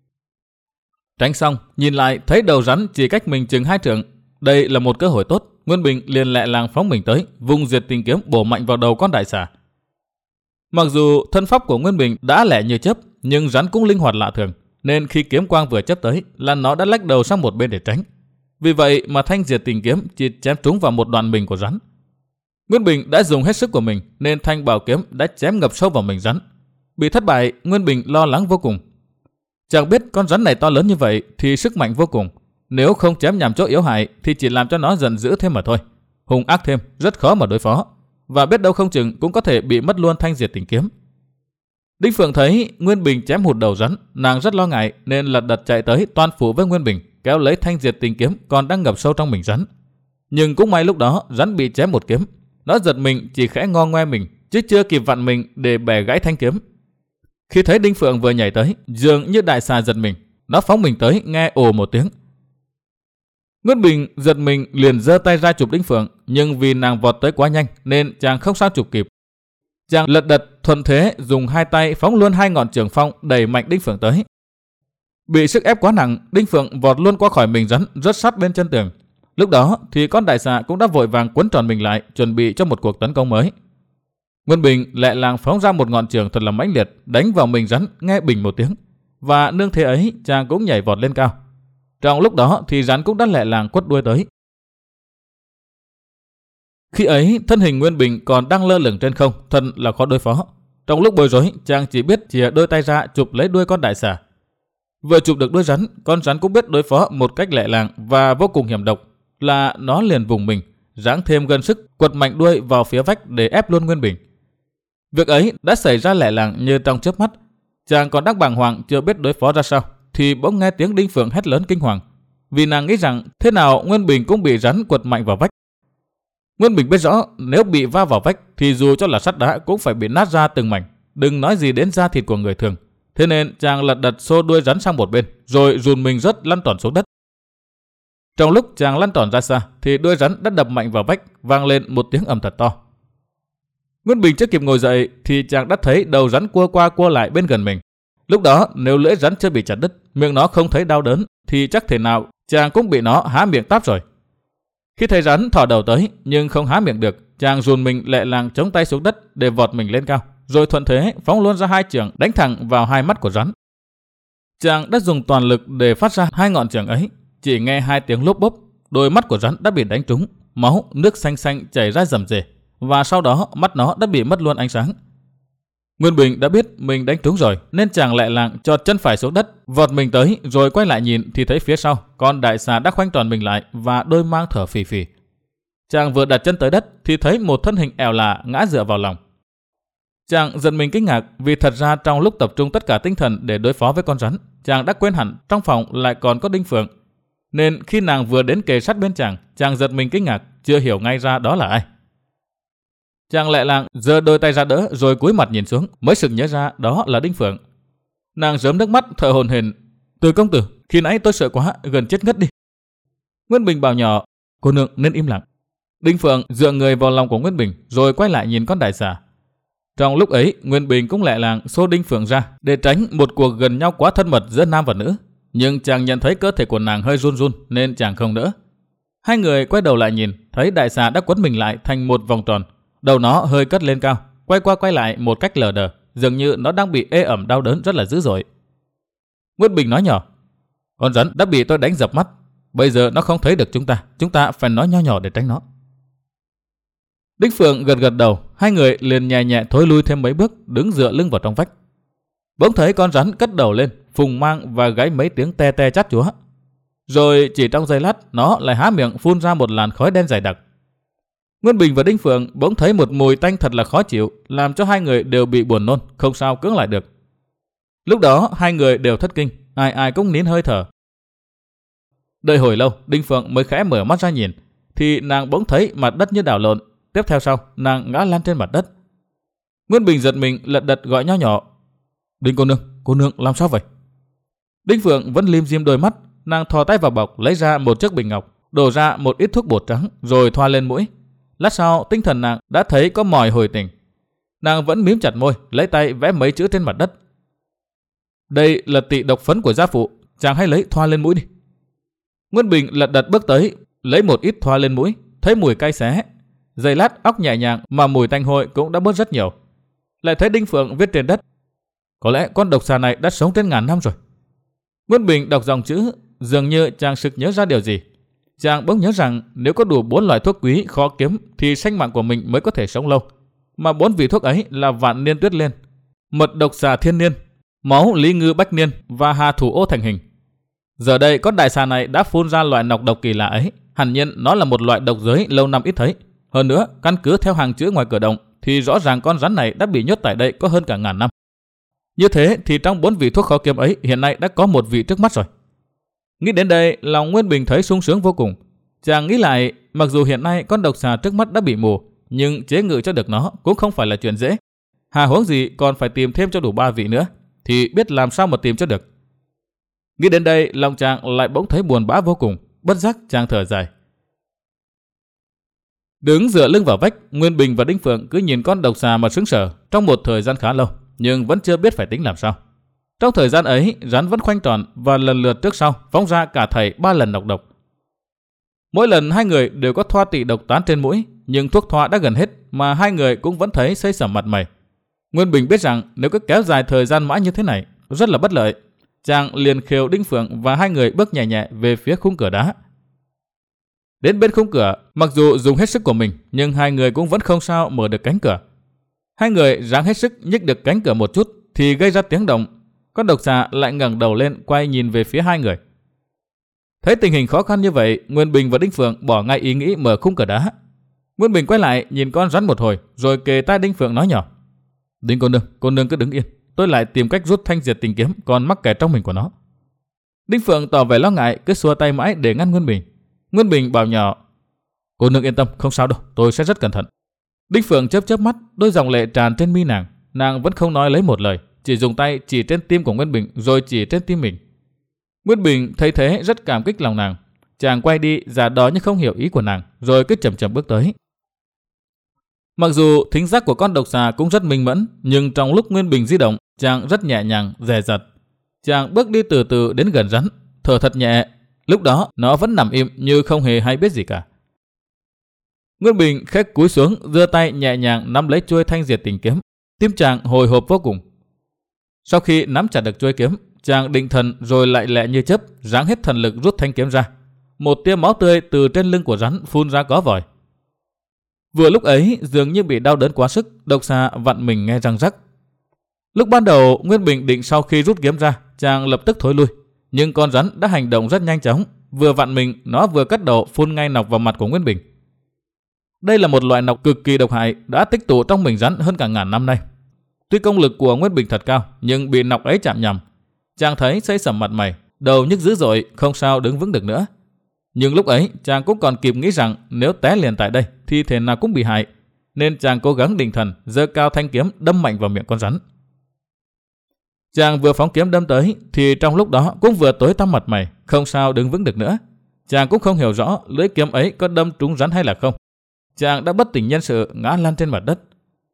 Tránh xong, nhìn lại thấy đầu rắn chỉ cách mình chừng hai trượng. Đây là một cơ hội tốt. Nguyên Bình liền lẹ làng phóng mình tới, vung diệt tình kiếm bổ mạnh vào đầu con đại xà. Mặc dù thân pháp của Nguyên Bình đã lẹ như chớp, nhưng rắn cũng linh hoạt lạ thường, nên khi kiếm quang vừa chớp tới là nó đã lách đầu sang một bên để tránh. Vì vậy mà thanh diệt tình kiếm chỉ chém trúng vào một đoạn mình của rắn. Nguyên Bình đã dùng hết sức của mình nên thanh bảo kiếm đã chém ngập sâu vào mình rắn. Bị thất bại, Nguyên Bình lo lắng vô cùng. Chẳng biết con rắn này to lớn như vậy thì sức mạnh vô cùng. Nếu không chém nhằm chỗ yếu hại thì chỉ làm cho nó giận dữ thêm mà thôi. Hung ác thêm, rất khó mà đối phó. Và biết đâu không chừng cũng có thể bị mất luôn thanh diệt tình kiếm. Đinh Phượng thấy Nguyên Bình chém hụt đầu rắn, nàng rất lo ngại nên lật đật chạy tới toan phủ với Nguyên Bình, kéo lấy thanh diệt tình kiếm còn đang ngập sâu trong mình rắn. Nhưng cũng may lúc đó rắn bị chém một kiếm, nó giật mình chỉ khẽ ngo ngoe mình, chứ chưa kịp vặn mình để bẻ gãy thanh kiếm. Khi thấy Đinh Phượng vừa nhảy tới, dường như đại xà giật mình, nó phóng mình tới nghe ồ một tiếng. Nguyên Bình giật mình liền giơ tay ra chụp Đinh Phượng, nhưng vì nàng vọt tới quá nhanh nên chàng không sao chụp kịp. Chàng lật đật thuận thế dùng hai tay phóng luôn hai ngọn trường phong đẩy mạnh Đinh Phượng tới. Bị sức ép quá nặng, Đinh Phượng vọt luôn qua khỏi mình rắn, rớt sát bên chân tường. Lúc đó thì con đại xà cũng đã vội vàng quấn tròn mình lại, chuẩn bị cho một cuộc tấn công mới. Nguyên Bình lẹ làng phóng ra một ngọn trường thật là mãnh liệt, đánh vào mình rắn nghe bình một tiếng, và nương thế ấy chàng cũng nhảy vọt lên cao. Trong lúc đó thì rắn cũng đã lẹ làng quất đuôi tới. Khi ấy thân hình Nguyên Bình còn đang lơ lửng trên không, thật là khó đối phó. Trong lúc bối rối, chàng chỉ biết chìa đôi tay ra chụp lấy đuôi con đại xà. Vừa chụp được đuôi rắn, con rắn cũng biết đối phó một cách lẹ làng và vô cùng hiểm độc, là nó liền vùng mình, giáng thêm gân sức, quật mạnh đuôi vào phía vách để ép luôn Nguyên Bình. Việc ấy đã xảy ra lẹ làng như trong chớp mắt. Chàng còn đang bàng hoàng chưa biết đối phó ra sao, thì bỗng nghe tiếng Đinh Phượng hét lớn kinh hoàng, vì nàng nghĩ rằng thế nào Nguyên Bình cũng bị rắn quật mạnh vào vách. Nguyên Bình biết rõ nếu bị va vào vách thì dù cho là sắt đá cũng phải bị nát ra từng mảnh, đừng nói gì đến da thịt của người thường. Thế nên chàng lật đật xô đuôi rắn sang một bên, rồi dùn mình rớt lăn tòn xuống đất. Trong lúc chàng lăn tòn ra xa thì đuôi rắn đã đập mạnh vào vách, vang lên một tiếng ầm thật to. Nguyên Bình chưa kịp ngồi dậy thì chàng đã thấy đầu rắn cua qua cua lại bên gần mình. Lúc đó nếu lưỡi rắn chưa bị chặt đứt, miệng nó không thấy đau đớn thì chắc thể nào chàng cũng bị nó há miệng táp rồi. Khi thấy rắn thò đầu tới nhưng không há miệng được, chàng dùn mình lẹ làng chống tay xuống đất để vọt mình lên cao, rồi thuận thế phóng luôn ra hai chưởng đánh thẳng vào hai mắt của rắn. Chàng đã dùng toàn lực để phát ra hai ngọn chưởng ấy, chỉ nghe hai tiếng lốp bốp, đôi mắt của rắn đã bị đánh trúng, máu nước xanh xanh chảy ra rầm rề, và sau đó mắt nó đã bị mất luôn ánh sáng. Nguyên Bình đã biết mình đánh trúng rồi nên chàng lẹ làng chọt chân phải xuống đất, vọt mình tới, rồi quay lại nhìn thì thấy phía sau con đại xà đã khoanh tròn mình lại và đôi mang thở phì phì. Chàng vừa đặt chân tới đất thì thấy một thân hình ẻo lả ngã dựa vào lòng. Chàng giật mình kinh ngạc vì thật ra trong lúc tập trung tất cả tinh thần để đối phó với con rắn, chàng đã quên hẳn trong phòng lại còn có Đinh Phượng. Nên khi nàng vừa đến kề sát bên chàng, chàng giật mình kinh ngạc, chưa hiểu ngay ra đó là ai. Chàng lẹ làng giơ đôi tay ra đỡ, rồi cúi mặt nhìn xuống, mới sực nhớ ra đó là Đinh Phượng. Nàng rớm nước mắt thở hổn hển, "Từ công tử, khi nãy tôi sợ quá, gần chết ngất đi." Nguyên Bình bảo nhỏ, "Cô nương nên im lặng." Đinh Phượng dựa người vào lòng của Nguyên Bình, rồi quay lại nhìn con đại xà. Trong lúc ấy, Nguyên Bình cũng lẹ làng xô Đinh Phượng ra để tránh một cuộc gần nhau quá thân mật giữa nam và nữ. Nhưng chàng nhận thấy cơ thể của nàng hơi run run nên chàng không đỡ. Hai người quay đầu lại nhìn, thấy đại xà đã quấn mình lại thành một vòng tròn, đầu nó hơi cất lên cao, quay qua quay lại một cách lờ đờ, dường như nó đang bị ê ẩm đau đớn rất là dữ dội. Nguyên Bình nói nhỏ, "Con rắn đã bị tôi đánh dập mắt, bây giờ nó không thấy được chúng ta, chúng ta phải nói nho nhỏ để tránh nó." Đinh Phượng gật gật đầu, hai người liền nhẹ nhẹ thối lui thêm mấy bước, đứng dựa lưng vào trong vách. Bỗng thấy con rắn cất đầu lên, phùng mang và gáy mấy tiếng te te chát chúa. Rồi chỉ trong giây lát, nó lại há miệng phun ra một làn khói đen dày đặc. Nguyên Bình và Đinh Phượng bỗng thấy một mùi tanh thật là khó chịu, làm cho hai người đều bị buồn nôn, không sao cưỡng lại được. Lúc đó hai người đều thất kinh, ai ai cũng nín hơi thở. Đợi hồi lâu, Đinh Phượng mới khẽ mở mắt ra nhìn, thì nàng bỗng thấy mặt đất như đảo lộn. Tiếp theo sau, nàng ngã lăn trên mặt đất. Nguyên Bình giật mình lật đật gọi nho nhỏ, "Đinh cô nương, cô nương làm sao vậy?" Đinh Phượng vẫn lim dim đôi mắt, nàng thò tay vào bọc lấy ra một chiếc bình ngọc, đổ ra một ít thuốc bột trắng rồi thoa lên mũi. Lát sau tinh thần nàng đã thấy có mỏi hồi tỉnh. Nàng vẫn mím chặt môi, lấy tay vẽ mấy chữ trên mặt đất. "Đây là tị độc phấn của gia phụ, chàng hãy lấy thoa lên mũi đi." Nguyên Bình lật đật bước tới, lấy một ít thoa lên mũi, thấy mùi cay xé. Giây lát óc nhẹ nhàng mà mùi tanh hôi cũng đã bớt rất nhiều. Lại thấy Đinh Phượng viết trên đất, "Có lẽ con độc xà này đã sống trên ngàn năm rồi." Nguyên Bình đọc dòng chữ, dường như chàng sực nhớ ra điều gì. Chàng bỗng nhớ rằng nếu có đủ bốn loại thuốc quý khó kiếm thì sinh mạng của mình mới có thể sống lâu. Mà bốn vị thuốc ấy là vạn niên tuyết liên, mật độc xà thiên niên, máu lý ngư bách niên và hà thủ ô thành hình. Giờ đây con đại xà này đã phun ra loại nọc độc kỳ lạ ấy, hẳn nhiên nó là một loại độc giới lâu năm ít thấy. Hơn nữa, căn cứ theo hàng chữ ngoài cửa động thì rõ ràng con rắn này đã bị nhốt tại đây có hơn cả ngàn năm. Như thế thì trong bốn vị thuốc khó kiếm ấy hiện nay đã có một vị trước mắt rồi. Nghĩ đến đây, lòng Nguyên Bình thấy sung sướng vô cùng. Chàng nghĩ lại, mặc dù hiện nay con độc xà trước mắt đã bị mù, nhưng chế ngự cho được nó cũng không phải là chuyện dễ. Hà huống gì còn phải tìm thêm cho đủ ba vị nữa, thì biết làm sao mà tìm cho được. Nghĩ đến đây, lòng chàng lại bỗng thấy buồn bã vô cùng, bất giác chàng thở dài. Đứng dựa lưng vào vách, Nguyên Bình và Đinh Phượng cứ nhìn con độc xà mà sững sờ trong một thời gian khá lâu, nhưng vẫn chưa biết phải tính làm sao. Trong thời gian ấy, rắn vẫn khoanh tròn và lần lượt trước sau phóng ra cả thảy ba lần nọc độc. Mỗi lần hai người đều có thoa tị độc tán trên mũi, nhưng thuốc thoa đã gần hết mà hai người cũng vẫn thấy xây sẩm mặt mày. Nguyên Bình biết rằng nếu cứ kéo dài thời gian mãi như thế này rất là bất lợi. Chàng liền khều Đinh Phượng và hai người bước nhẹ nhẹ về phía khung cửa đá. Đến bên khung cửa, mặc dù dùng hết sức của mình, nhưng hai người cũng vẫn không sao mở được cánh cửa. Hai người ráng hết sức nhích được cánh cửa một chút thì gây ra tiếng động. Con độc xà lại ngẩng đầu lên quay nhìn về phía hai người. Thấy tình hình khó khăn như vậy, Nguyên Bình và Đinh Phượng bỏ ngay ý nghĩ mở khung cửa đá. Nguyên Bình quay lại nhìn con rắn một hồi, rồi kề tai Đinh Phượng nói nhỏ: "Đinh cô nương, cô nương cứ đứng yên, tôi lại tìm cách rút thanh diệt tình kiếm còn mắc kẹt trong mình của nó." Đinh Phượng tỏ vẻ lo ngại, cứ xua tay mãi để ngăn Nguyên Bình. Nguyên Bình bảo nhỏ: "Cô nương yên tâm, không sao đâu, tôi sẽ rất cẩn thận." Đinh Phượng chớp chớp mắt, đôi dòng lệ tràn trên mi nàng, nàng vẫn không nói lấy một lời, chỉ dùng tay chỉ trên tim của Nguyên Bình rồi chỉ trên tim mình. Nguyên Bình thấy thế rất cảm kích lòng nàng, chàng quay đi giả đò như không hiểu ý của nàng, rồi cứ chậm chậm bước tới. Mặc dù thính giác của con độc xà cũng rất minh mẫn, nhưng trong lúc Nguyên Bình di động, chàng rất nhẹ nhàng, dè dặt. Chàng bước đi từ từ đến gần rắn, thở thật nhẹ. Lúc đó nó vẫn nằm im như không hề hay biết gì cả. Nguyên Bình khẽ cúi xuống, giơ tay nhẹ nhàng nắm lấy chuôi thanh diệt tình kiếm. Tim chàng hồi hộp vô cùng. Sau khi nắm chặt được chuôi kiếm, chàng định thần rồi lại lẹ như chớp, ráng hết thần lực rút thanh kiếm ra. Một tia máu tươi từ trên lưng của rắn phun ra có vòi. Vừa lúc ấy, dường như bị đau đớn quá sức, độc xà vặn mình nghe răng rắc. Lúc ban đầu, Nguyên Bình định sau khi rút kiếm ra, chàng lập tức thối lui. Nhưng con rắn đã hành động rất nhanh chóng, vừa vặn mình, nó vừa cất đầu phun ngay nọc vào mặt của Nguyên Bình. Đây là một loại nọc cực kỳ độc hại, đã tích tụ trong mình rắn hơn cả ngàn năm nay. Tuy công lực của Nguyên Bình thật cao, nhưng bị nọc ấy chạm nhầm, chàng thấy xây sẩm mặt mày, đầu nhức dữ dội, không sao đứng vững được nữa. Nhưng lúc ấy, chàng cũng còn kịp nghĩ rằng nếu té liền tại đây thì thể nào cũng bị hại, nên chàng cố gắng định thần, giơ cao thanh kiếm đâm mạnh vào miệng con rắn. Chàng vừa phóng kiếm đâm tới thì trong lúc đó cũng vừa tối tăm mặt mày, không sao đứng vững được nữa. Chàng cũng không hiểu rõ lưỡi kiếm ấy có đâm trúng rắn hay là không. Chàng đã bất tỉnh nhân sự, ngã lăn trên mặt đất.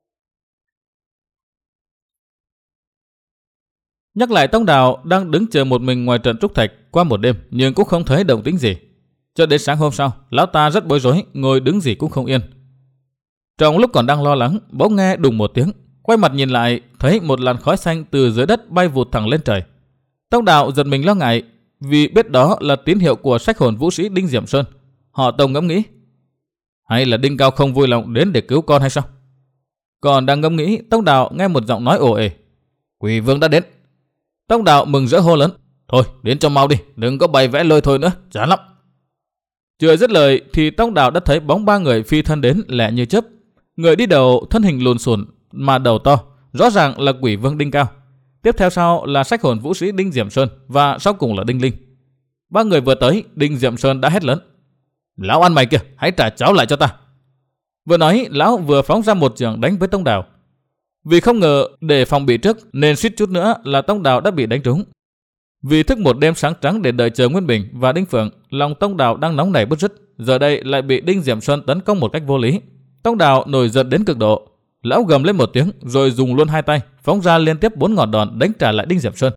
Nhắc lại Tông Đào đang đứng chờ một mình ngoài trận trúc thạch qua một đêm, nhưng cũng không thấy động tĩnh gì. Cho đến sáng hôm sau, lão ta rất bối rối, ngồi đứng gì cũng không yên. Trong lúc còn đang lo lắng, bỗng nghe đùng một tiếng, quay mặt nhìn lại, thấy một làn khói xanh từ dưới đất bay vụt thẳng lên trời. Tông Đào giật mình lo ngại, vì biết đó là tín hiệu của sách hồn vũ sĩ Đinh Diệm Sơn. Họ Tông ngẫm nghĩ, hay là Đinh Cao không vui lòng đến để cứu con hay sao? Còn đang ngẫm nghĩ, Tông Đào nghe một giọng nói ồ ề: "Quỷ vương đã đến." Tông Đào mừng rỡ hô lớn: "Thôi, đến cho mau đi, đừng có bày vẽ lôi thôi nữa, chán lắm." Chưa dứt lời thì Tông Đào đã thấy bóng ba người phi thân đến lẹ như chớp. Người đi đầu thân hình lùn xùn mà đầu to, rõ ràng là Quỷ Vương Đinh Cao. Tiếp theo sau là sách hồn vũ sĩ Đinh Diệm Sơn và sau cùng là Đinh Linh. Ba người vừa tới, Đinh Diệm Sơn đã hét lớn: "Lão ăn mày kìa, hãy trả cháo lại cho ta." Vừa nói, lão vừa phóng ra một chưởng đánh với Tông Đào. Vì không ngờ để phòng bị trước nên suýt chút nữa là Tông Đào đã bị đánh trúng. Vì thức một đêm sáng trắng để đợi chờ Nguyên Bình và Đinh Phượng, lòng Tông Đào đang nóng nảy bứt rứt, giờ đây lại bị Đinh Diệm Sơn tấn công một cách vô lý. Tông Đào nổi giận đến cực độ, lão gầm lên một tiếng rồi dùng luôn hai tay phóng ra liên tiếp bốn ngọn đòn đánh trả lại Đinh Diệm Sơn.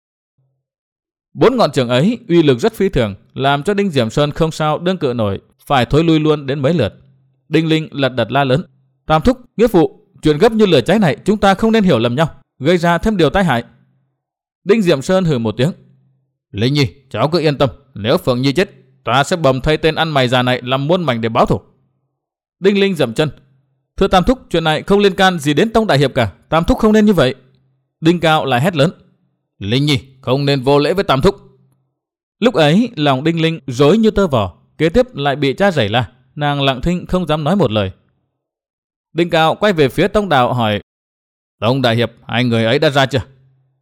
Bốn ngọn chưởng ấy uy lực rất phi thường, làm cho Đinh Diệm Sơn không sao đương cự nổi, phải thối lui luôn đến mấy lượt. Đinh Linh lật đật la lớn: "Tam thúc, nghĩa phụ, chuyện gấp như lửa cháy này chúng ta không nên hiểu lầm nhau, gây ra thêm điều tai hại." Đinh Diệm Sơn hừ một tiếng: "Linh Nhi, cháu cứ yên tâm, nếu Phượng Nhi chết, ta sẽ bầm thay tên ăn mày già này làm muôn mảnh để báo thù." Đinh Linh dậm chân: "Thưa Tam thúc, chuyện này không liên can gì đến Tông đại hiệp cả, Tam thúc không nên như vậy." Đinh Cao lại hét lớn: "Linh Nhi, không nên vô lễ với Tam thúc." Lúc ấy lòng Đinh Linh rối như tơ vò, kế tiếp lại bị cha rầy la, nàng lặng thinh không dám nói một lời. Đinh Cao quay về phía Tông Đào hỏi: "Tông đại hiệp, hai người ấy đã ra chưa?"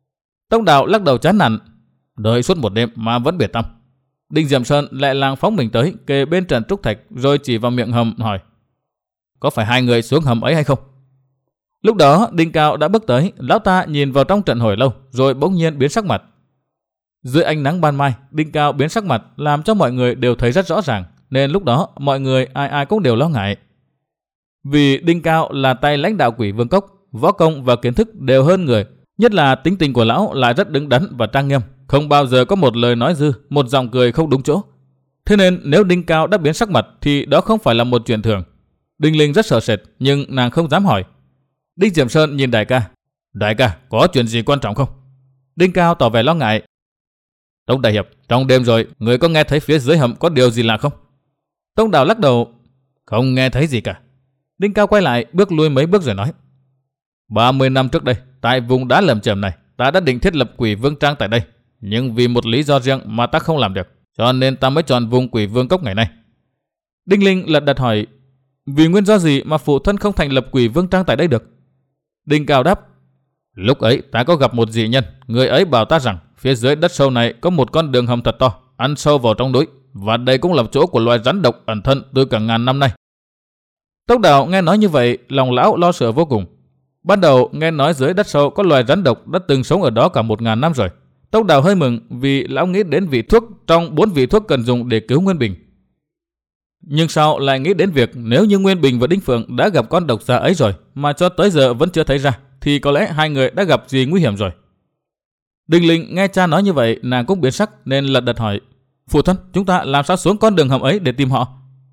Tông Đào lắc đầu chán nản, đợi suốt một đêm mà vẫn biệt tâm. Đinh Diệm Sơn lại làng phóng mình tới kề bên Trần Trúc Thạch rồi chỉ vào miệng hầm hỏi: có phải hai người xuống hầm ấy hay không? Lúc đó Đinh Cao đã bước tới, lão ta nhìn vào trong trận hồi lâu rồi bỗng nhiên biến sắc mặt. Dưới ánh nắng ban mai, Đinh Cao biến sắc mặt làm cho mọi người đều thấy rất rõ ràng, nên lúc đó mọi người ai ai cũng đều lo ngại. Vì Đinh Cao là tay lãnh đạo Quỷ Vương Cốc, võ công và kiến thức đều hơn người, nhất là tính tình của lão lại rất đứng đắn và trang nghiêm, không bao giờ có một lời nói dư, một giọng cười không đúng chỗ. Thế nên nếu Đinh Cao đã biến sắc mặt thì đó không phải là một chuyện thường. Đinh Linh rất sợ sệt nhưng nàng không dám hỏi. Đinh Diệm Sơn nhìn đại ca: đại ca, có chuyện gì quan trọng không? Đinh Cao tỏ vẻ lo ngại: Tông đại hiệp, trong đêm rồi, người có nghe thấy phía dưới hầm có điều gì lạ không? Tông Đào lắc đầu: không nghe thấy gì cả. Đinh Cao quay lại, bước lui mấy bước rồi nói: ba mươi năm trước đây, tại vùng đá lởm chởm này, ta đã định thiết lập Quỷ Vương Trang tại đây, nhưng vì một lý do riêng mà ta không làm được, cho nên ta mới chọn vùng Quỷ Vương Cốc ngày nay. Đinh Linh lật đật hỏi: vì nguyên do gì mà phụ thân không thành lập Quỷ Vương Trang tại đây được? Đinh Cao đáp: lúc ấy ta có gặp một dị nhân, người ấy bảo ta rằng phía dưới đất sâu này có một con đường hầm thật to, ăn sâu vào trong núi, và đây cũng là chỗ của loài rắn độc ẩn thân từ cả ngàn năm nay. Tông Đào nghe nói như vậy, lòng lão lo sợ vô cùng. Ban đầu nghe nói dưới đất sâu có loài rắn độc đã từng sống ở đó cả một ngàn năm rồi. Tông Đào hơi mừng vì lão nghĩ đến vị thuốc trong bốn vị thuốc cần dùng để cứu Nguyên Bình. Nhưng sao lại nghĩ đến việc nếu như Nguyên Bình và Đinh Phượng đã gặp con độc xà ấy rồi mà cho tới giờ vẫn chưa thấy ra, thì có lẽ hai người đã gặp gì nguy hiểm rồi. Đinh Linh nghe cha nói như vậy, nàng cũng biến sắc nên lật đật hỏi: phụ thân, chúng ta làm sao xuống con đường hầm ấy để tìm họ?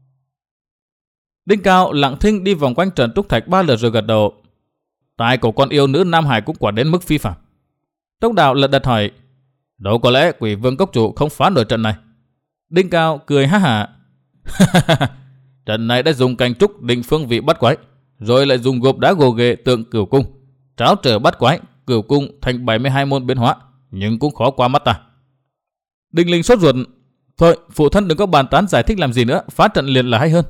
Đinh Cao lặng thinh đi vòng quanh Trần Trúc Thạch ba lượt rồi gật đầu: tài của con yêu nữ Nam Hải cũng quả đến mức phi phạm. Tông Đào lật đật hỏi: đâu có lẽ Quỷ Vương Cốc chủ không phá nổi trận này? Đinh Cao cười ha hả: trận này đã dùng cành trúc định phương vị bắt quái, rồi lại dùng gộp đá gồ ghề tượng Cửu Cung, tráo trở bắt quái Cửu Cung thành bảy mươi hai môn biến hóa, nhưng cũng khó qua mắt ta. Đinh Linh sốt ruột: thôi, phụ thân đừng có bàn tán giải thích làm gì nữa, phá trận liền là hay hơn.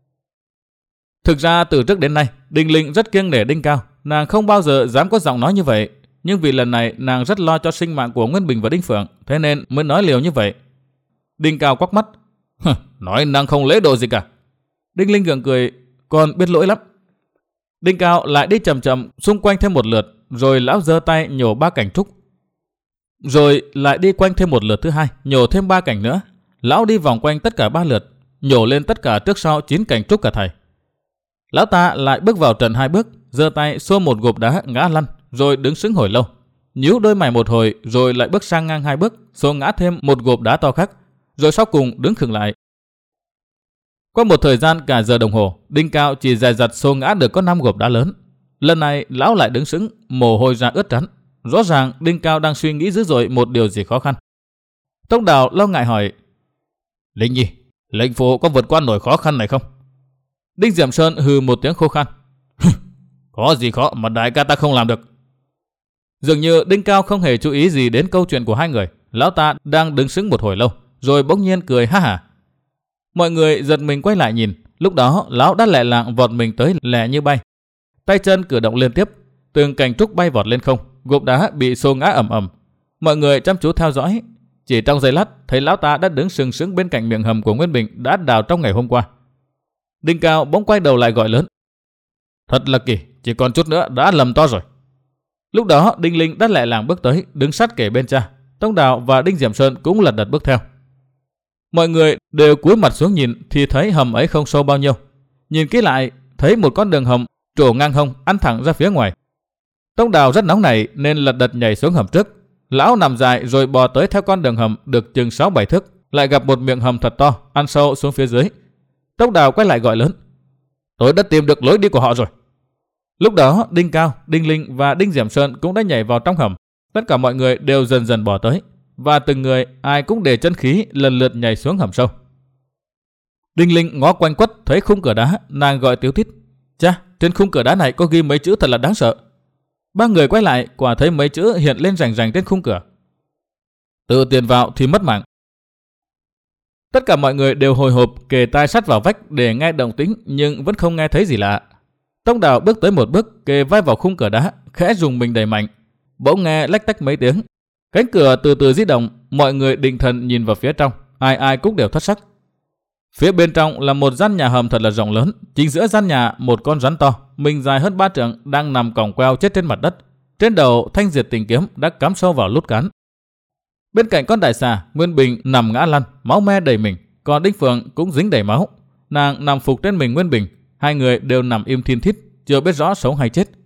Thực ra từ trước đến nay, Đinh Linh rất kiêng nể Đinh Cao, nàng không bao giờ dám có giọng nói như vậy, nhưng vì lần này nàng rất lo cho sinh mạng của Nguyên Bình và Đinh Phượng, thế nên mới nói liều như vậy. Đinh Cao quắc mắt: nói nàng không lễ độ gì cả. Đinh Linh gượng cười: còn biết lỗi lắm. Đinh Cao lại đi chậm chậm xung quanh thêm một lượt, rồi lão giơ tay nhổ ba cành trúc. Rồi lại đi quanh thêm một lượt thứ hai, nhổ thêm ba cành nữa. Lão đi vòng quanh tất cả ba lượt, nhổ lên tất cả trước sau chín cành trúc cả thầy. Lão ta lại bước vào trận hai bước, giơ tay xô một gộp đá ngã lăn, rồi đứng sững hồi lâu, nhíu đôi mày một hồi, rồi lại bước sang ngang hai bước, xô ngã thêm một gộp đá to khác, rồi sau cùng đứng khựng lại. Qua một thời gian cả giờ đồng hồ, Đinh Cao chỉ dè dặt xô ngã được có năm gộp đá lớn. Lần này lão lại đứng sững, mồ hôi ra ướt trán. Rõ ràng Đinh Cao đang suy nghĩ dữ dội một điều gì khó khăn. Tông Đào lo ngại hỏi: Linh Nhi, lệnh phụ có vượt qua nổi khó khăn này không? Đinh Diệm Sơn hừ một tiếng khô khan: có gì khó mà đại ca ta không làm được. Dường như Đinh Cao không hề chú ý gì đến câu chuyện của hai người. Lão ta đang đứng sững một hồi lâu, rồi bỗng nhiên cười ha hả. Mọi người giật mình quay lại nhìn. Lúc đó lão đã lẹ lạng vọt mình tới lẹ như bay, tay chân cử động liên tiếp, từng cành trúc bay vọt lên không, gộp đá bị xô ngã ầm ầm. Mọi người chăm chú theo dõi. Chỉ trong giây lát, thấy lão ta đã đứng sừng sững bên cạnh miệng hầm của Nguyên Bình đã đào trong ngày hôm qua. Đinh Cao bỗng quay đầu lại gọi lớn: thật là kỳ, chỉ còn chút nữa đã lầm to rồi. Lúc đó Đinh Linh đã lẹ làng bước tới, đứng sát kề bên cha. Tông Đào và Đinh Diệm Sơn cũng lật đật bước theo. Mọi người đều cúi mặt xuống nhìn thì thấy hầm ấy không sâu bao nhiêu. Nhìn kỹ lại, thấy một con đường hầm trổ ngang hông ăn thẳng ra phía ngoài. Tông Đào rất nóng nảy nên lật đật nhảy xuống hầm trước. Lão nằm dài rồi bò tới theo con đường hầm được chừng sáu bảy thước, lại gặp một miệng hầm thật to ăn sâu xuống phía dưới. Tông Đào quay lại gọi lớn: tôi đã tìm được lối đi của họ rồi. Lúc đó Đinh Cao, Đinh Linh và Đinh Diệm Sơn cũng đã nhảy vào trong hầm. Tất cả mọi người đều dần dần bò tới, và từng người ai cũng để chân khí lần lượt nhảy xuống hầm sâu. Đinh Linh ngó quanh quất thấy khung cửa đá, nàng gọi tíu tít: cha, trên khung cửa đá này có ghi mấy chữ thật là đáng sợ. Ba người quay lại, quả thấy mấy chữ hiện lên rành rành trên khung cửa: tự tiền vào thì mất mạng. Tất cả mọi người đều hồi hộp kề tai sát vào vách để nghe động tĩnh, nhưng vẫn không nghe thấy gì lạ. Tông Đào bước tới một bước, kề vai vào khung cửa đá, khẽ dùng mình đẩy mạnh. Bỗng nghe lách tách mấy tiếng. Cánh cửa từ từ di động, mọi người định thần nhìn vào phía trong, ai ai cũng đều thất sắc. Phía bên trong là một gian nhà hầm thật là rộng lớn, chính giữa gian nhà một con rắn to, mình dài hơn ba trượng đang nằm còng queo chết trên mặt đất. Trên đầu thanh diệt tình kiếm đã cắm sâu vào lút cán. Bên cạnh con đại xà, Nguyên Bình nằm ngã lăn, máu me đầy mình, còn Đinh Phượng cũng dính đầy máu. Nàng nằm phục trên mình Nguyên Bình, hai người đều nằm im thiên thít, chưa biết rõ sống hay chết.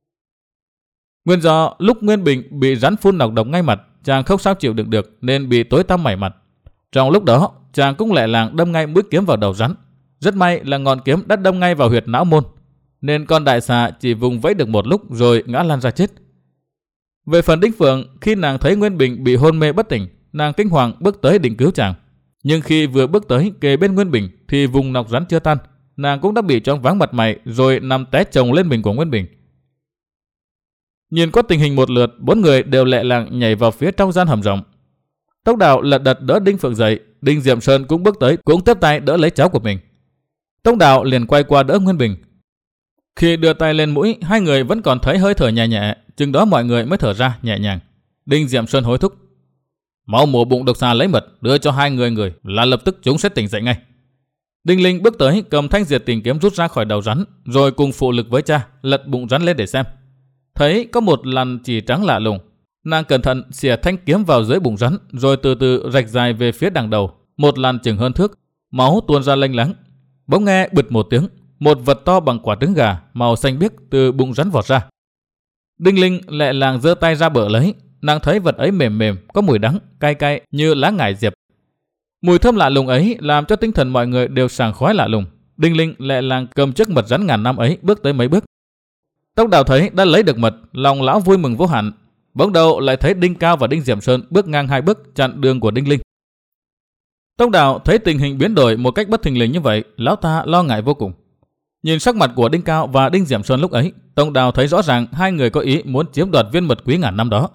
Nguyên do lúc Nguyên Bình bị rắn phun nọc độc ngay mặt, chàng không sao chịu đựng được nên bị tối tăm mảy mặt. Trong lúc đó, chàng cũng lẹ làng đâm ngay mũi kiếm vào đầu rắn. Rất may là ngọn kiếm đã đâm ngay vào huyệt não môn, nên con đại xà chỉ vùng vẫy được một lúc rồi ngã lăn ra chết. Về phần Đinh Phượng, khi nàng thấy Nguyên Bình bị hôn mê bất tỉnh, nàng kinh hoàng bước tới định cứu chàng. Nhưng khi vừa bước tới kề bên Nguyên Bình thì vùng nọc rắn chưa tan, nàng cũng đã bị choáng váng mặt mày rồi nằm té chồng lên mình của Nguyên Bình. Nhìn qua tình hình một lượt, bốn người đều lẹ làng nhảy vào phía trong gian hầm rộng. Tốc Đào lật đật đỡ Đinh Phượng dậy, Đinh Diệm Sơn cũng bước tới, cũng tiếp tay đỡ lấy cháu của mình. Tốc Đào liền quay qua đỡ Nguyên Bình. Khi đưa tay lên mũi, hai người vẫn còn thấy hơi thở nhẹ nhẹ, chừng đó mọi người mới thở ra nhẹ nhàng. Đinh Diệm Sơn hối thúc: "Mau mổ bụng độc xà lấy mật, đưa cho hai người người là lập tức chúng sẽ tỉnh dậy ngay." Đinh Linh bước tới cầm thanh diệt tình kiếm rút ra khỏi đầu rắn, rồi cùng phụ lực với cha lật bụng rắn lên để xem. Thấy có một lằn chỉ trắng lạ lùng, nàng cẩn thận xỉa thanh kiếm vào dưới bụng rắn, rồi từ từ rạch dài về phía đằng đầu, một lằn chừng hơn thước, máu tuôn ra lênh láng. Bỗng nghe bụt một tiếng, một vật to bằng quả trứng gà màu xanh biếc từ bụng rắn vọt ra. Đinh Linh lẹ làng giơ tay ra bợ lấy, nàng thấy vật ấy mềm mềm, có mùi đắng cay cay như lá ngải diệp. Mùi thơm lạ lùng ấy làm cho tinh thần mọi người đều sảng khoái lạ lùng. Đinh Linh lẹ làng cầm chiếc mật rắn ngàn năm ấy bước tới mấy bước. Tốc Đào thấy đã lấy được mật, lòng lão vui mừng vô hạn. Bỗng đầu lại thấy Đinh Cao và Đinh Diệm Sơn bước ngang hai bước chặn đường của Đinh Linh. Tốc Đào thấy tình hình biến đổi một cách bất thình lình như vậy, lão ta lo ngại vô cùng. Nhìn sắc mặt của Đinh Cao và Đinh Diệm Sơn lúc ấy, Tốc Đào thấy rõ ràng hai người có ý muốn chiếm đoạt viên mật quý ngàn năm đó.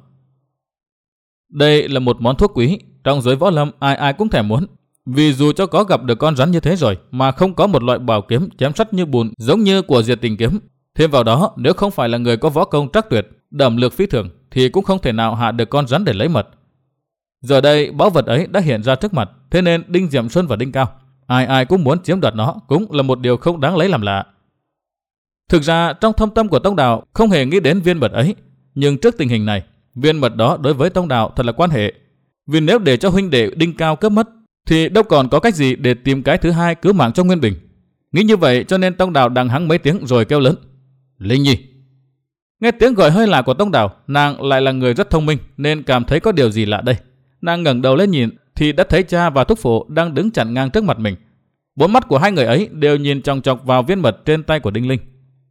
Đây là một món thuốc quý, trong giới võ lâm ai ai cũng thèm muốn. Vì dù cho có gặp được con rắn như thế rồi mà không có một loại bảo kiếm chém sắt như bùn giống như của Diệt Tình kiếm, thêm vào đó nếu không phải là người có võ công trắc tuyệt, đẩm lược phi thường thì cũng không thể nào hạ được con rắn để lấy mật. Giờ đây báu vật ấy đã hiện ra trước mặt, thế nên Đinh Diệm Sơn và Đinh Cao ai ai cũng muốn chiếm đoạt nó, cũng là một điều không đáng lấy làm lạ. Thực ra trong thâm tâm của Tông Đào không hề nghĩ đến viên mật ấy, nhưng trước tình hình này, viên mật đó đối với Tông Đào thật là quan hệ. Vì nếu để cho huynh đệ Đinh Cao cướp mất thì đâu còn có cách gì để tìm cái thứ hai cứu mạng cho Nguyên Bình. Nghĩ như vậy cho nên Tông Đào đằng hắng mấy tiếng rồi kêu lớn: "Linh Nhi!" Nghe tiếng gọi hơi lạ của Tông Đào, nàng lại là người rất thông minh nên cảm thấy có điều gì lạ đây. Nàng ngẩng đầu lên nhìn thì đã thấy cha và thúc phụ đang đứng chặn ngang trước mặt mình. Bốn mắt của hai người ấy đều nhìn chòng chọc vào viên mật trên tay của Đinh Linh.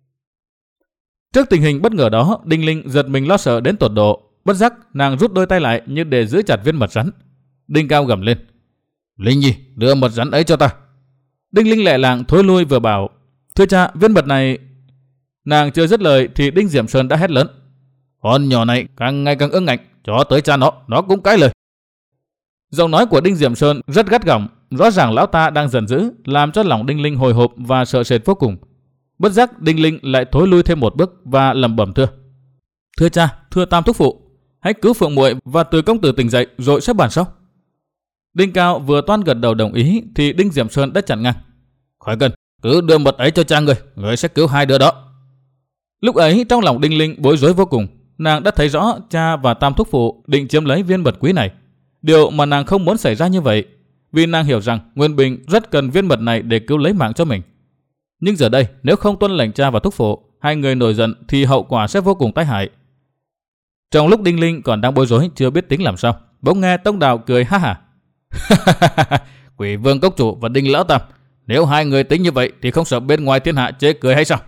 Trước tình hình bất ngờ đó, Đinh Linh giật mình lo sợ đến tột độ. Bất giác nàng rút đôi tay lại như để giữ chặt viên mật rắn. Đinh Cao gầm lên: "Linh Nhi, đưa mật rắn ấy cho ta." Đinh Linh lẹ làng thối lui vừa bảo: "Thưa cha, viên mật này..." Nàng chưa dứt lời thì Đinh Diệm Sơn đã hét lớn: "Con nhỏ này càng ngày càng ưng ngạnh, cho tới cha nó, nó cũng cãi lời." Giọng nói của Đinh Diệm Sơn rất gắt gỏng, rõ ràng lão ta đang giận dữ, làm cho lòng Đinh Linh hồi hộp và sợ sệt vô cùng. Bất giác Đinh Linh lại thối lui thêm một bước và lẩm bẩm thưa: "Thưa cha, thưa Tam thúc phụ, hãy cứu Phượng muội và Từ công tử tỉnh dậy rồi sẽ bàn sau." Đinh Cao vừa toan gật đầu đồng ý thì Đinh Diệm Sơn đã chặn ngang: "Khỏi cần, cứ đưa mật ấy cho cha người, người sẽ cứu hai đứa đó." Lúc ấy trong lòng Đinh Linh bối rối vô cùng, nàng đã thấy rõ cha và Tam thúc phụ định chiếm lấy viên mật quý này. Điều mà nàng không muốn xảy ra như vậy, vì nàng hiểu rằng Nguyên Bình rất cần viên mật này để cứu lấy mạng cho mình. Nhưng giờ đây nếu không tuân lệnh cha và thúc phụ, hai người nổi giận thì hậu quả sẽ vô cùng tai hại. Trong lúc Đinh Linh còn đang bối rối chưa biết tính làm sao, bỗng nghe Tông Đào cười ha hả: "Quỷ Vương cốc chủ và Đinh lão tam, nếu hai người tính như vậy thì không sợ bên ngoài thiên hạ chế cười hay sao?"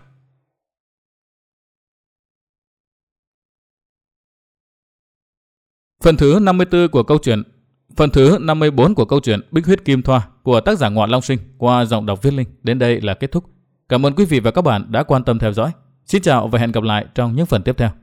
Phần thứ năm mươi tư của câu chuyện, phần thứ năm mươi bốn của câu chuyện Bích Huyết Kim Thoa của tác giả Ngoạn Long Sinh qua giọng đọc Viết Linh đến đây là kết thúc. Cảm ơn quý vị và các bạn đã quan tâm theo dõi. Xin chào và hẹn gặp lại trong những phần tiếp theo.